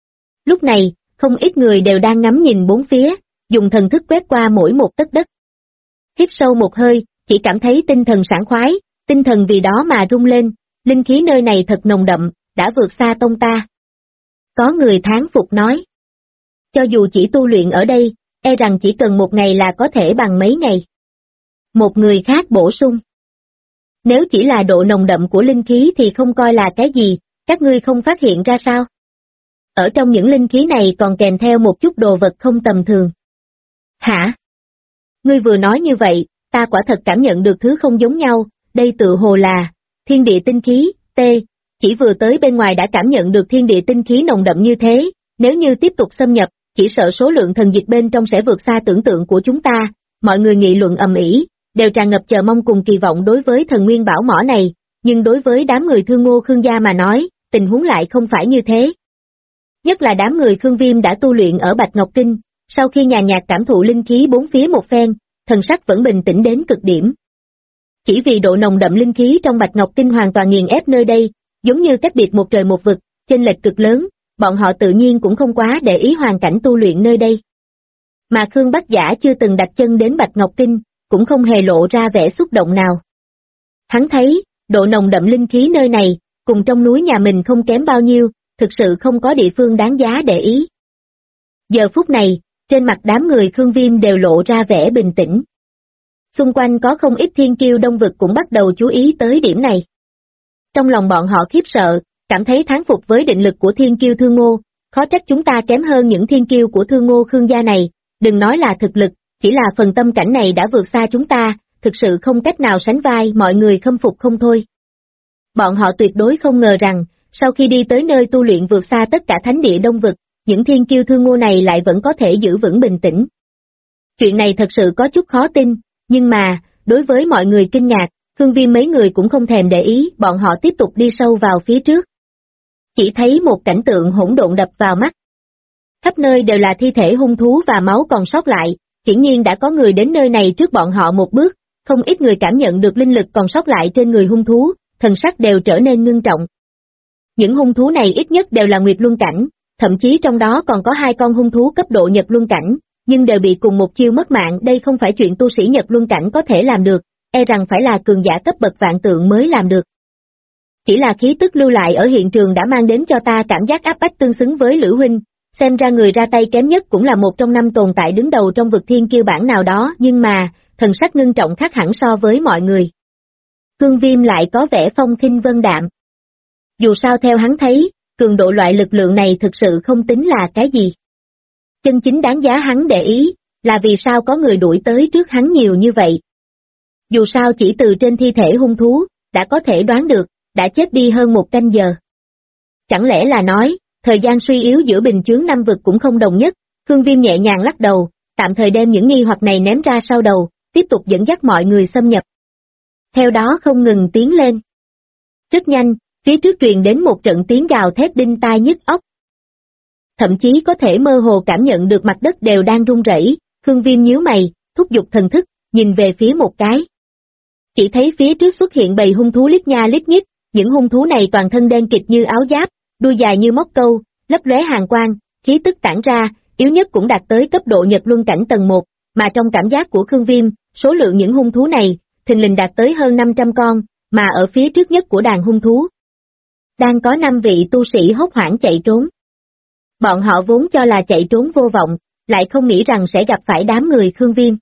Lúc này, không ít người đều đang ngắm nhìn bốn phía, dùng thần thức quét qua mỗi một tấc đất. Hít sâu một hơi, chỉ cảm thấy tinh thần sảng khoái, tinh thần vì đó mà rung lên, linh khí nơi này thật nồng đậm, đã vượt xa tông ta. Có người thán phục nói, cho dù chỉ tu luyện ở đây, e rằng chỉ cần một ngày là có thể bằng mấy ngày. Một người khác bổ sung, nếu chỉ là độ nồng đậm của linh khí thì không coi là cái gì, các ngươi không phát hiện ra sao? Ở trong những linh khí này còn kèm theo một chút đồ vật không tầm thường. Hả? Ngươi vừa nói như vậy, ta quả thật cảm nhận được thứ không giống nhau, đây tự hồ là thiên địa tinh khí, chỉ vừa tới bên ngoài đã cảm nhận được thiên địa tinh khí nồng đậm như thế, nếu như tiếp tục xâm nhập, chỉ sợ số lượng thần dịch bên trong sẽ vượt xa tưởng tượng của chúng ta. Mọi người nghị luận ầm ĩ, đều tràn ngập chờ mong cùng kỳ vọng đối với thần nguyên bảo mỏ này, nhưng đối với đám người Thương Ngô Khương gia mà nói, tình huống lại không phải như thế. Nhất là đám người Khương Viêm đã tu luyện ở Bạch Ngọc Kinh, sau khi nhàn nhạt cảm thụ linh khí bốn phía một phen, thần sắc vẫn bình tĩnh đến cực điểm. Chỉ vì độ nồng đậm linh khí trong Bạch Ngọc Kinh hoàn toàn nghiền ép nơi đây, giống như cách biệt một trời một vực, chênh lệch cực lớn, bọn họ tự nhiên cũng không quá để ý hoàn cảnh tu luyện nơi đây. Mà Khương Bắc Giả chưa từng đặt chân đến Bạch Ngọc Kinh, cũng không hề lộ ra vẻ xúc động nào. Hắn thấy, độ nồng đậm linh khí nơi này, cùng trong núi nhà mình không kém bao nhiêu, thực sự không có địa phương đáng giá để ý. Giờ phút này, trên mặt đám người Khương Viêm đều lộ ra vẻ bình tĩnh. Xung quanh có không ít thiên kiêu đông vực cũng bắt đầu chú ý tới điểm này. Trong lòng bọn họ khiếp sợ, cảm thấy thán phục với định lực của thiên kiêu Thương Ngô, khó trách chúng ta kém hơn những thiên kiêu của Thương Ngô Khương gia này, đừng nói là thực lực, chỉ là phần tâm cảnh này đã vượt xa chúng ta, thực sự không cách nào sánh vai, mọi người khâm phục không thôi. Bọn họ tuyệt đối không ngờ rằng, sau khi đi tới nơi tu luyện vượt xa tất cả thánh địa đông vực, những thiên kiêu Thương Ngô này lại vẫn có thể giữ vững bình tĩnh. Chuyện này thật sự có chút khó tin, nhưng mà, đối với mọi người kinh ngạc, Khương Viêm mấy người cũng không thèm để ý, bọn họ tiếp tục đi sâu vào phía trước. Chỉ thấy một cảnh tượng hỗn độn đập vào mắt. Khắp nơi đều là thi thể hung thú và máu còn sót lại, hiển nhiên đã có người đến nơi này trước bọn họ một bước, không ít người cảm nhận được linh lực còn sót lại trên người hung thú, thần sắc đều trở nên ngưng trọng. Những hung thú này ít nhất đều là Nguyệt Luân cảnh, thậm chí trong đó còn có 2 con hung thú cấp độ Nhật Luân cảnh, nhưng đều bị cùng một chiêu mất mạng, đây không phải chuyện tu sĩ Nhật Luân cảnh có thể làm được, e rằng phải là cường giả cấp bậc vạn tượng mới làm được. Chỉ là khí tức lưu lại ở hiện trường đã mang đến cho ta cảm giác áp bách tương xứng với Lữ huynh, xem ra người ra tay kém nhất cũng là một trong 5 tồn tại đứng đầu trong vực thiên kiêu bản nào đó, nhưng mà, thần sắc ngưng trọng khác hẳn so với mọi người. Khương Viêm lại có vẻ phong khinh vân đạm. Dù sao theo hắn thấy, cường độ loại lực lượng này thực sự không tính là cái gì. Chân chính đáng giá hắn để ý, là vì sao có người đuổi tới trước hắn nhiều như vậy. Dù sao chỉ từ trên thi thể hung thú, đã có thể đoán được, đã chết đi hơn 1 canh giờ. Chẳng lẽ là nói, thời gian suy yếu giữa bình chướng 5 vực cũng không đồng nhất, Khương Viêm nhẹ nhàng lắc đầu, tạm thời đem những nghi hoặc này ném ra sau đầu, tiếp tục dẫn dắt mọi người xâm nhập. Theo đó không ngừng tiến lên. Rất nhanh, phía trước truyền đến một trận tiếng gào thét đinh tai nhức óc. Thậm chí có thể mơ hồ cảm nhận được mặt đất đều đang rung rẩy, Khương Viêm nhíu mày, thúc giục thần thức, nhìn về phía một cái. Chỉ thấy phía trước xuất hiện bầy hung thú lít nha lít nhít, những hung thú này toàn thân đen kịt như áo giáp, đuôi dài như móc câu, lấp lóe hàn quang, khí tức tản ra, yếu nhất cũng đạt tới cấp độ Nhật Luân cảnh tầng 1, mà trong cảm giác của Khương Viêm, số lượng những hung thú này, thình lình đạt tới hơn 500 con, mà ở phía trước nhất của đàn hung thú. Đang có 5 vị tu sĩ hốt hoảng chạy trốn. Bọn họ vốn cho là chạy trốn vô vọng, lại không nghĩ rằng sẽ gặp phải đám người Khương Viêm.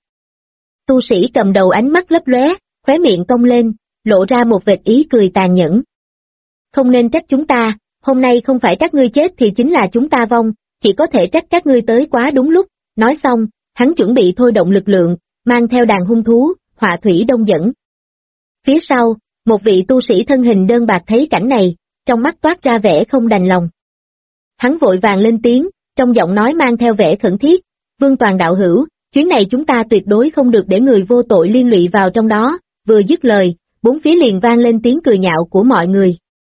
Tu sĩ cầm đầu ánh mắt lấp lóe, khóe miệng cong lên, lộ ra một vệt ý cười tàn nhẫn. Không nên trách chúng ta, hôm nay không phải các ngươi chết thì chính là chúng ta vong, chỉ có thể trách các ngươi tới quá đúng lúc. Nói xong, hắn chuẩn bị thôi động lực lượng, mang theo đàn hung thú, họa thủy đông dẫn. Phía sau, một vị tu sĩ thân hình đơn bạc thấy cảnh này, trong mắt toát ra vẻ không đành lòng. Hắn vội vàng lên tiếng, trong giọng nói mang theo vẻ khẩn thiết, Vương Toàn đạo hữu, chuyến này chúng ta tuyệt đối không được để người vô tội liên lụy vào trong đó, vừa dứt lời, bốn phía liền vang lên tiếng cười nhạo của mọi người.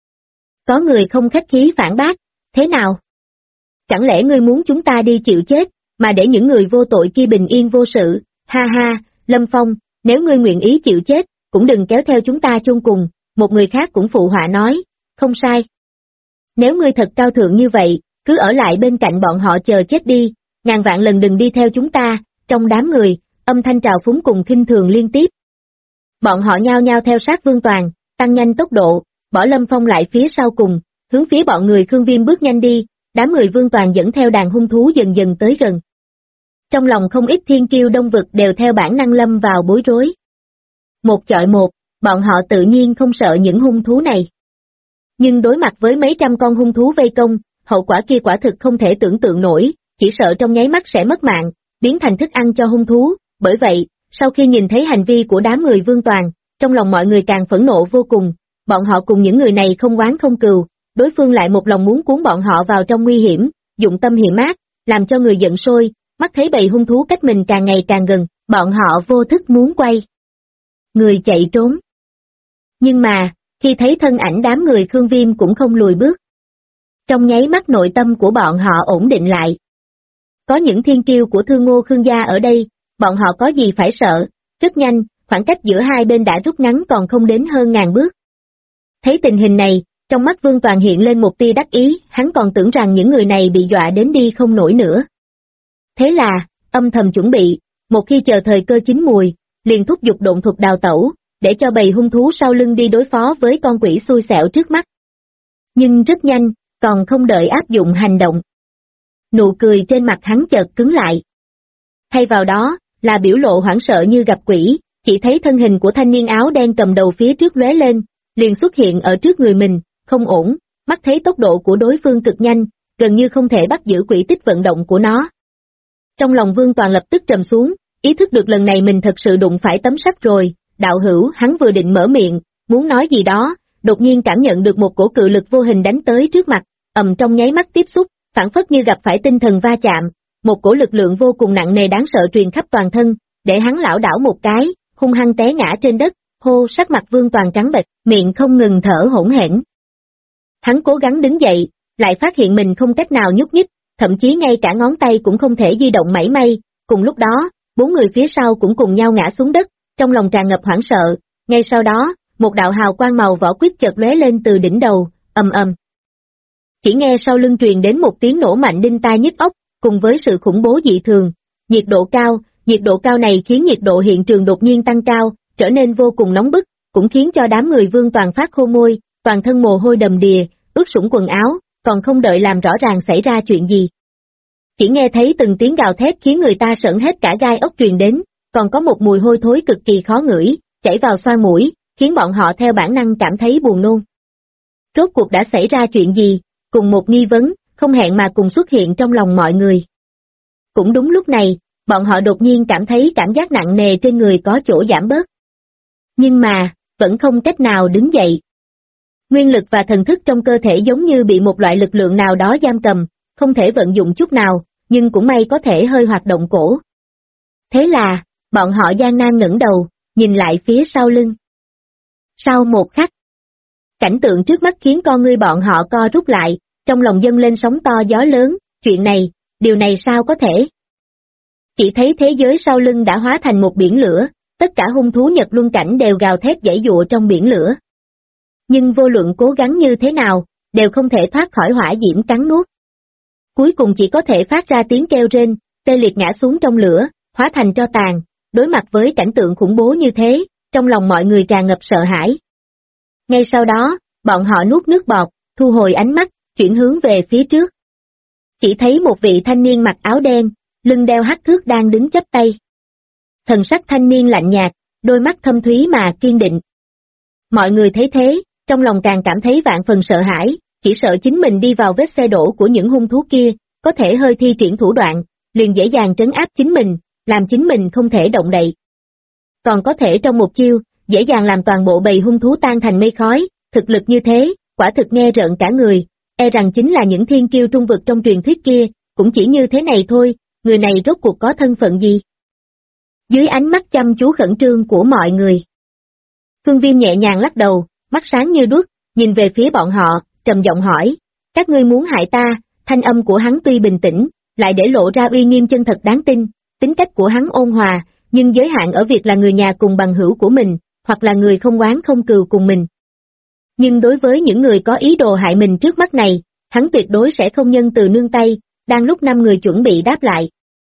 Có người không khách khí phản bác, thế nào? Chẳng lẽ ngươi muốn chúng ta đi chịu chết, mà để những người vô tội kia bình yên vô sự, ha ha, Lâm Phong, nếu ngươi nguyện ý chịu chết, cũng đừng kéo theo chúng ta chôn cùng, một người khác cũng phụ họa nói, không sai. Nếu ngươi thật cao thượng như vậy, cứ ở lại bên cạnh bọn họ chờ chết đi, ngàn vạn lần đừng đi theo chúng ta, trong đám người, âm thanh trào phúng cùng khinh thường liên tiếp. Bọn họ nhao nhao theo sát Vương Toàn, tăng nhanh tốc độ, bỏ Lâm Phong lại phía sau cùng, hướng phía bọn người Khương Viêm bước nhanh đi, đám người Vương Toàn dẫn theo đàn hung thú dần dần tới gần. Trong lòng không ít thiên kiêu đông vực đều theo bản năng lâm vào bối rối. Một chọi một, bọn họ tự nhiên không sợ những hung thú này. Nhưng đối mặt với mấy trăm con hung thú vây công, hậu quả kia quả thực không thể tưởng tượng nổi, chỉ sợ trong nháy mắt sẽ mất mạng, biến thành thức ăn cho hung thú. Bởi vậy, sau khi nhìn thấy hành vi của đám người Vương Toàn, trong lòng mọi người càng phẫn nộ vô cùng, bọn họ cùng những người này không oán không cừu, đối phương lại một lòng muốn cuốn bọn họ vào trong nguy hiểm, dụng tâm hiểm ác, làm cho người giận sôi, mắt thấy bầy hung thú cách mình càng ngày càng gần, bọn họ vô thức muốn quay người chạy trốn. Nhưng mà, khi thấy thân ảnh đám người Khương Viêm cũng không lùi bước. Trong nháy mắt nội tâm của bọn họ ổn định lại. Có những thiên kiêu của Thương Ngô Khương gia ở đây, bọn họ có gì phải sợ, rất nhanh, khoảng cách giữa hai bên đã rút ngắn còn không đến hơn 1000 bước. Thấy tình hình này, trong mắt Vương Toàn hiện lên một tia đắc ý, hắn còn tưởng rằng những người này bị dọa đến đi không nổi nữa. Thế là, âm thầm chuẩn bị, một khi chờ thời cơ chín mùi, liền thúc giục độn thuật đào tẩu, để cho bầy hung thú sau lưng đi đối phó với con quỷ xui xẻo trước mắt. Nhưng rất nhanh, còn không đợi áp dụng hành động. Nụ cười trên mặt hắn chợt cứng lại. Thay vào đó, là biểu lộ hoảng sợ như gặp quỷ, chỉ thấy thân hình của thanh niên áo đen cầm đầu phía trước lóe lên, liền xuất hiện ở trước người mình, không ổn, mắt thấy tốc độ của đối phương cực nhanh, gần như không thể bắt giữ quỹ tích vận động của nó. Trong lòng Vương Toàn lập tức trầm xuống, ý thức được lần này mình thật sự đụng phải tấm sắt rồi, đạo hữu hắn vừa định mở miệng, muốn nói gì đó, đột nhiên cảm nhận được một cổ cự lực vô hình đánh tới trước mặt, trong nháy mắt tiếp xúc, phảng phất như gặp phải tinh thần va chạm, một cổ lực lượng vô cùng nặng nề đáng sợ truyền khắp toàn thân, để hắn lảo đảo một cái, hung hăng té ngã trên đất, hô sắc mặt Vương Toàn trắng bệch, miệng không ngừng thở hỗn hển. Hắn cố gắng đứng dậy, lại phát hiện mình không cách nào nhúc nhích, thậm chí ngay cả ngón tay cũng không thể di động mảy may, cùng lúc đó, 4 người phía sau cũng cùng nhau ngã xuống đất, trong lòng tràn ngập hoảng sợ, ngay sau đó, một đạo hào quang màu vỏ quýt chợt lóe lên từ đỉnh đầu, ầm ầm. Chỉ nghe sau lưng truyền đến một tiếng nổ mạnh đinh tai nhức óc, cùng với sự khủng bố dị thường, nhiệt độ cao này khiến nhiệt độ hiện trường đột nhiên tăng cao, trở nên vô cùng nóng bức, cũng khiến cho đám người Vương Toàn phát khô môi, toàn thân mồ hôi đầm đìa, ướt sũng quần áo, còn không đợi làm rõ ràng xảy ra chuyện gì. Chỉ nghe thấy từng tiếng gào thét khiến người ta sởn hết cả gai ốc truyền đến, còn có một mùi hôi thối cực kỳ khó ngửi, chảy vào xoang mũi, khiến bọn họ theo bản năng cảm thấy buồn nôn. Rốt cuộc đã xảy ra chuyện gì, cùng một nghi vấn, không hẹn mà cùng xuất hiện trong lòng mọi người. Cũng đúng lúc này, bọn họ đột nhiên cảm thấy cảm giác nặng nề trên người có chỗ giảm bớt. Nhưng mà, vẫn không cách nào đứng dậy. Nguyên lực và thần thức trong cơ thể giống như bị một loại lực lượng nào đó giam cầm, không thể vận dụng chút nào, nhưng cũng may có thể hơi hoạt động cổ. Thế là, bọn họ gian nan ngẩng đầu, nhìn lại phía sau lưng. Sau một khắc, cảnh tượng trước mắt khiến con ngươi bọn họ co rút lại, trong lòng dâng lên sóng to gió lớn, chuyện này, điều này sao có thể? Chỉ thấy thế giới sau lưng đã hóa thành một biển lửa, tất cả hung thú Nhật Luân Cảnh đều gào thét giãy giụa trong biển lửa. Nhưng vô luận cố gắng như thế nào, đều không thể thoát khỏi hỏa diễm cắn nuốt. Cuối cùng chỉ có thể phát ra tiếng kêu rên, tê liệt ngã xuống trong lửa, hóa thành tro tàn, đối mặt với cảnh tượng khủng bố như thế, trong lòng mọi người tràn ngập sợ hãi. Ngay sau đó, bọn họ nuốt nước bọt, thu hồi ánh mắt, chuyển hướng về phía trước. Chỉ thấy một vị thanh niên mặc áo đen, lưng đeo hắc thước đang đứng chắp tay. Thần sắc thanh niên lạnh nhạt, đôi mắt thâm thúy mà kiên định. Mọi người thấy thế, trong lòng càng cảm thấy vạn phần sợ hãi, chỉ sợ chính mình đi vào vết xe đổ của những hung thú kia, có thể hơi thi triển thủ đoạn, liền dễ dàng trấn áp chính mình, làm chính mình không thể động đậy. Còn có thể trong một chiêu, dễ dàng làm toàn bộ bầy hung thú tan thành mây khói, thực lực như thế, quả thực nghe rợn cả người, e rằng chính là những thiên kiêu trung vực trong truyền thuyết kia, cũng chỉ như thế này thôi, người này rốt cuộc có thân phận gì? Dưới ánh mắt chăm chú khẩn trương của mọi người, Khương Viêm nhẹ nhàng lắc đầu, mắt sáng như đuốc, nhìn về phía bọn họ, trầm giọng hỏi, các ngươi muốn hại ta? Thanh âm của hắn tuy bình tĩnh, lại để lộ ra uy nghiêm chân thật đáng tin, tính cách của hắn ôn hòa, nhưng giới hạn ở việc là người nhà cùng bằng hữu của mình, hoặc là người không oán không cừu cùng mình. Nhưng đối với những người có ý đồ hại mình trước mắt này, hắn tuyệt đối sẽ không nhân từ nương tay, đang lúc 5 người chuẩn bị đáp lại.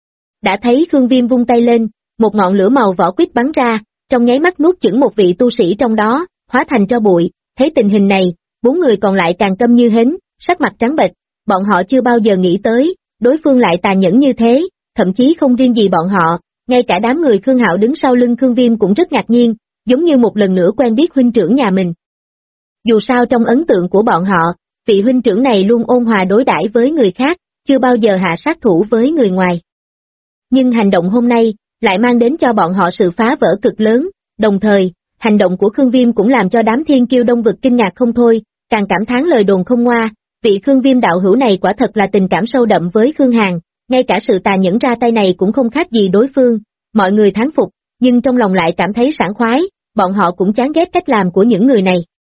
Đã thấy Khương Viêm vung tay lên, một ngọn lửa màu vỏ quýt bắn ra, trong nháy mắt nuốt chửng một vị tu sĩ trong đó, hóa thành tro bụi. Thấy tình hình này, 4 người còn lại càng câm như hến, sắc mặt trắng bệch, bọn họ chưa bao giờ nghĩ tới, đối phương lại tàn nhẫn như thế, thậm chí không riêng gì bọn họ, ngay cả đám người Khương Hạo đứng sau lưng Khương Viêm cũng rất ngạc nhiên, giống như một lần nữa quen biết huynh trưởng nhà mình. Dù sao trong ấn tượng của bọn họ, vị huynh trưởng này luôn ôn hòa đối đãi với người khác, chưa bao giờ hạ sát thủ với người ngoài. Nhưng hành động hôm nay, lại mang đến cho bọn họ sự phá vỡ cực lớn, đồng thời, hành động của Khương Viêm cũng làm cho đám thiên kiêu Đông Vực kinh ngạc không thôi, càng cảm thán lời đồn không ngoa, vị Khương Viêm đạo hữu này quả thật là tình cảm sâu đậm với Khương Hàn, ngay cả sự tàn nhẫn ra tay này cũng không khác gì đối phương, mọi người thán phục, nhưng trong lòng lại cảm thấy sảng khoái, bọn họ cũng chán ghét cách làm của những người này.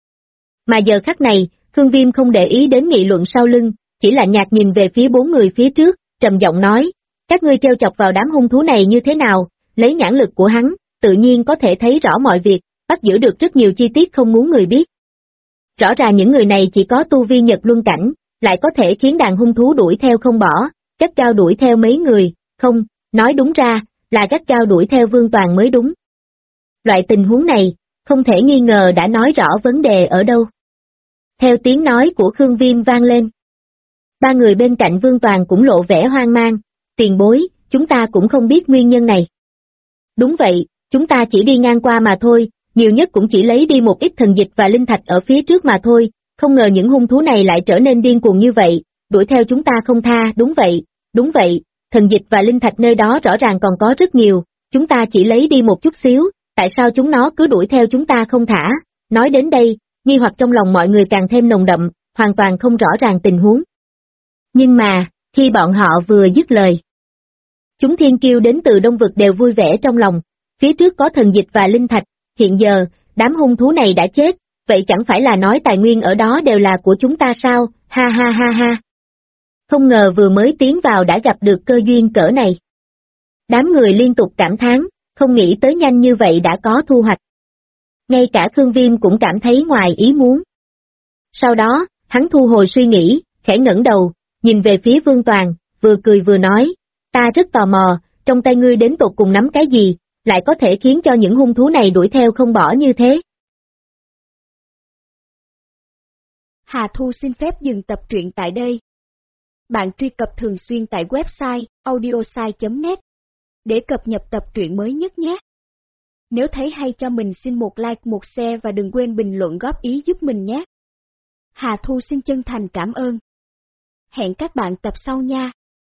Mà giờ khắc này, Khương Viêm không để ý đến nghị luận sau lưng, chỉ là nhạt nhìn về phía 4 người phía trước, trầm giọng nói, các ngươi trêu chọc vào đám hung thú này như thế nào, lấy nhãn lực của hắn, tự nhiên có thể thấy rõ mọi việc, bắt giữ được rất nhiều chi tiết không muốn người biết. Rõ ràng những người này chỉ có tu vi Nhật Luân cảnh, lại có thể khiến đàn hung thú đuổi theo không bỏ, gắt gao đuổi theo mấy người, không, nói đúng ra, là gắt gao đuổi theo Vương Toàn mới đúng. Loại tình huống này, không thể nghi ngờ đã nói rõ vấn đề ở đâu. Theo tiếng nói của Khương Viêm vang lên. 3 người bên cạnh Vương Toàn cũng lộ vẻ hoang mang, tiền bối, chúng ta cũng không biết nguyên nhân này. Đúng vậy, chúng ta chỉ đi ngang qua mà thôi, nhiều nhất cũng chỉ lấy đi một ít thần dịch và linh thạch ở phía trước mà thôi, không ngờ những hung thú này lại trở nên điên cuồng như vậy, đuổi theo chúng ta không tha, đúng vậy, thần dịch và linh thạch nơi đó rõ ràng còn có rất nhiều, chúng ta chỉ lấy đi một chút xíu, tại sao chúng nó cứ đuổi theo chúng ta không thả, nói đến đây, nghi hoặc trong lòng mọi người càng thêm nồng đậm, hoàn toàn không rõ ràng tình huống. Nhưng mà, khi bọn họ vừa dứt lời, chúng thiên kiêu đến từ Đông Vực đều vui vẻ trong lòng, phía trước có thần dịch và linh thạch, hiện giờ, đám hung thú này đã chết, vậy chẳng phải là nói tài nguyên ở đó đều là của chúng ta sao, ha ha ha ha. Không ngờ vừa mới tiến vào đã gặp được cơ duyên cỡ này. Đám người liên tục cảm thán, không nghĩ tới nhanh như vậy đã có thu hoạch. Ngay cả Khương Viêm cũng cảm thấy ngoài ý muốn. Sau đó, hắn thu hồi suy nghĩ, khẽ ngẩng đầu, nhìn về phía Vương Toàn, vừa cười vừa nói, ta rất tò mò, trong tay ngươi đến tột cùng nắm cái gì, lại có thể khiến cho những hung thú này đuổi theo không bỏ như thế. Hà Thu xin phép dừng tập truyện tại đây. Bạn truy cập thường xuyên tại website audiosai.net để cập nhật tập truyện mới nhất nhé. Nếu thấy hay cho mình xin một like, một share và đừng quên bình luận góp ý giúp mình nhé. Hà Thu xin chân thành cảm ơn. Hẹn các bạn tập sau nha.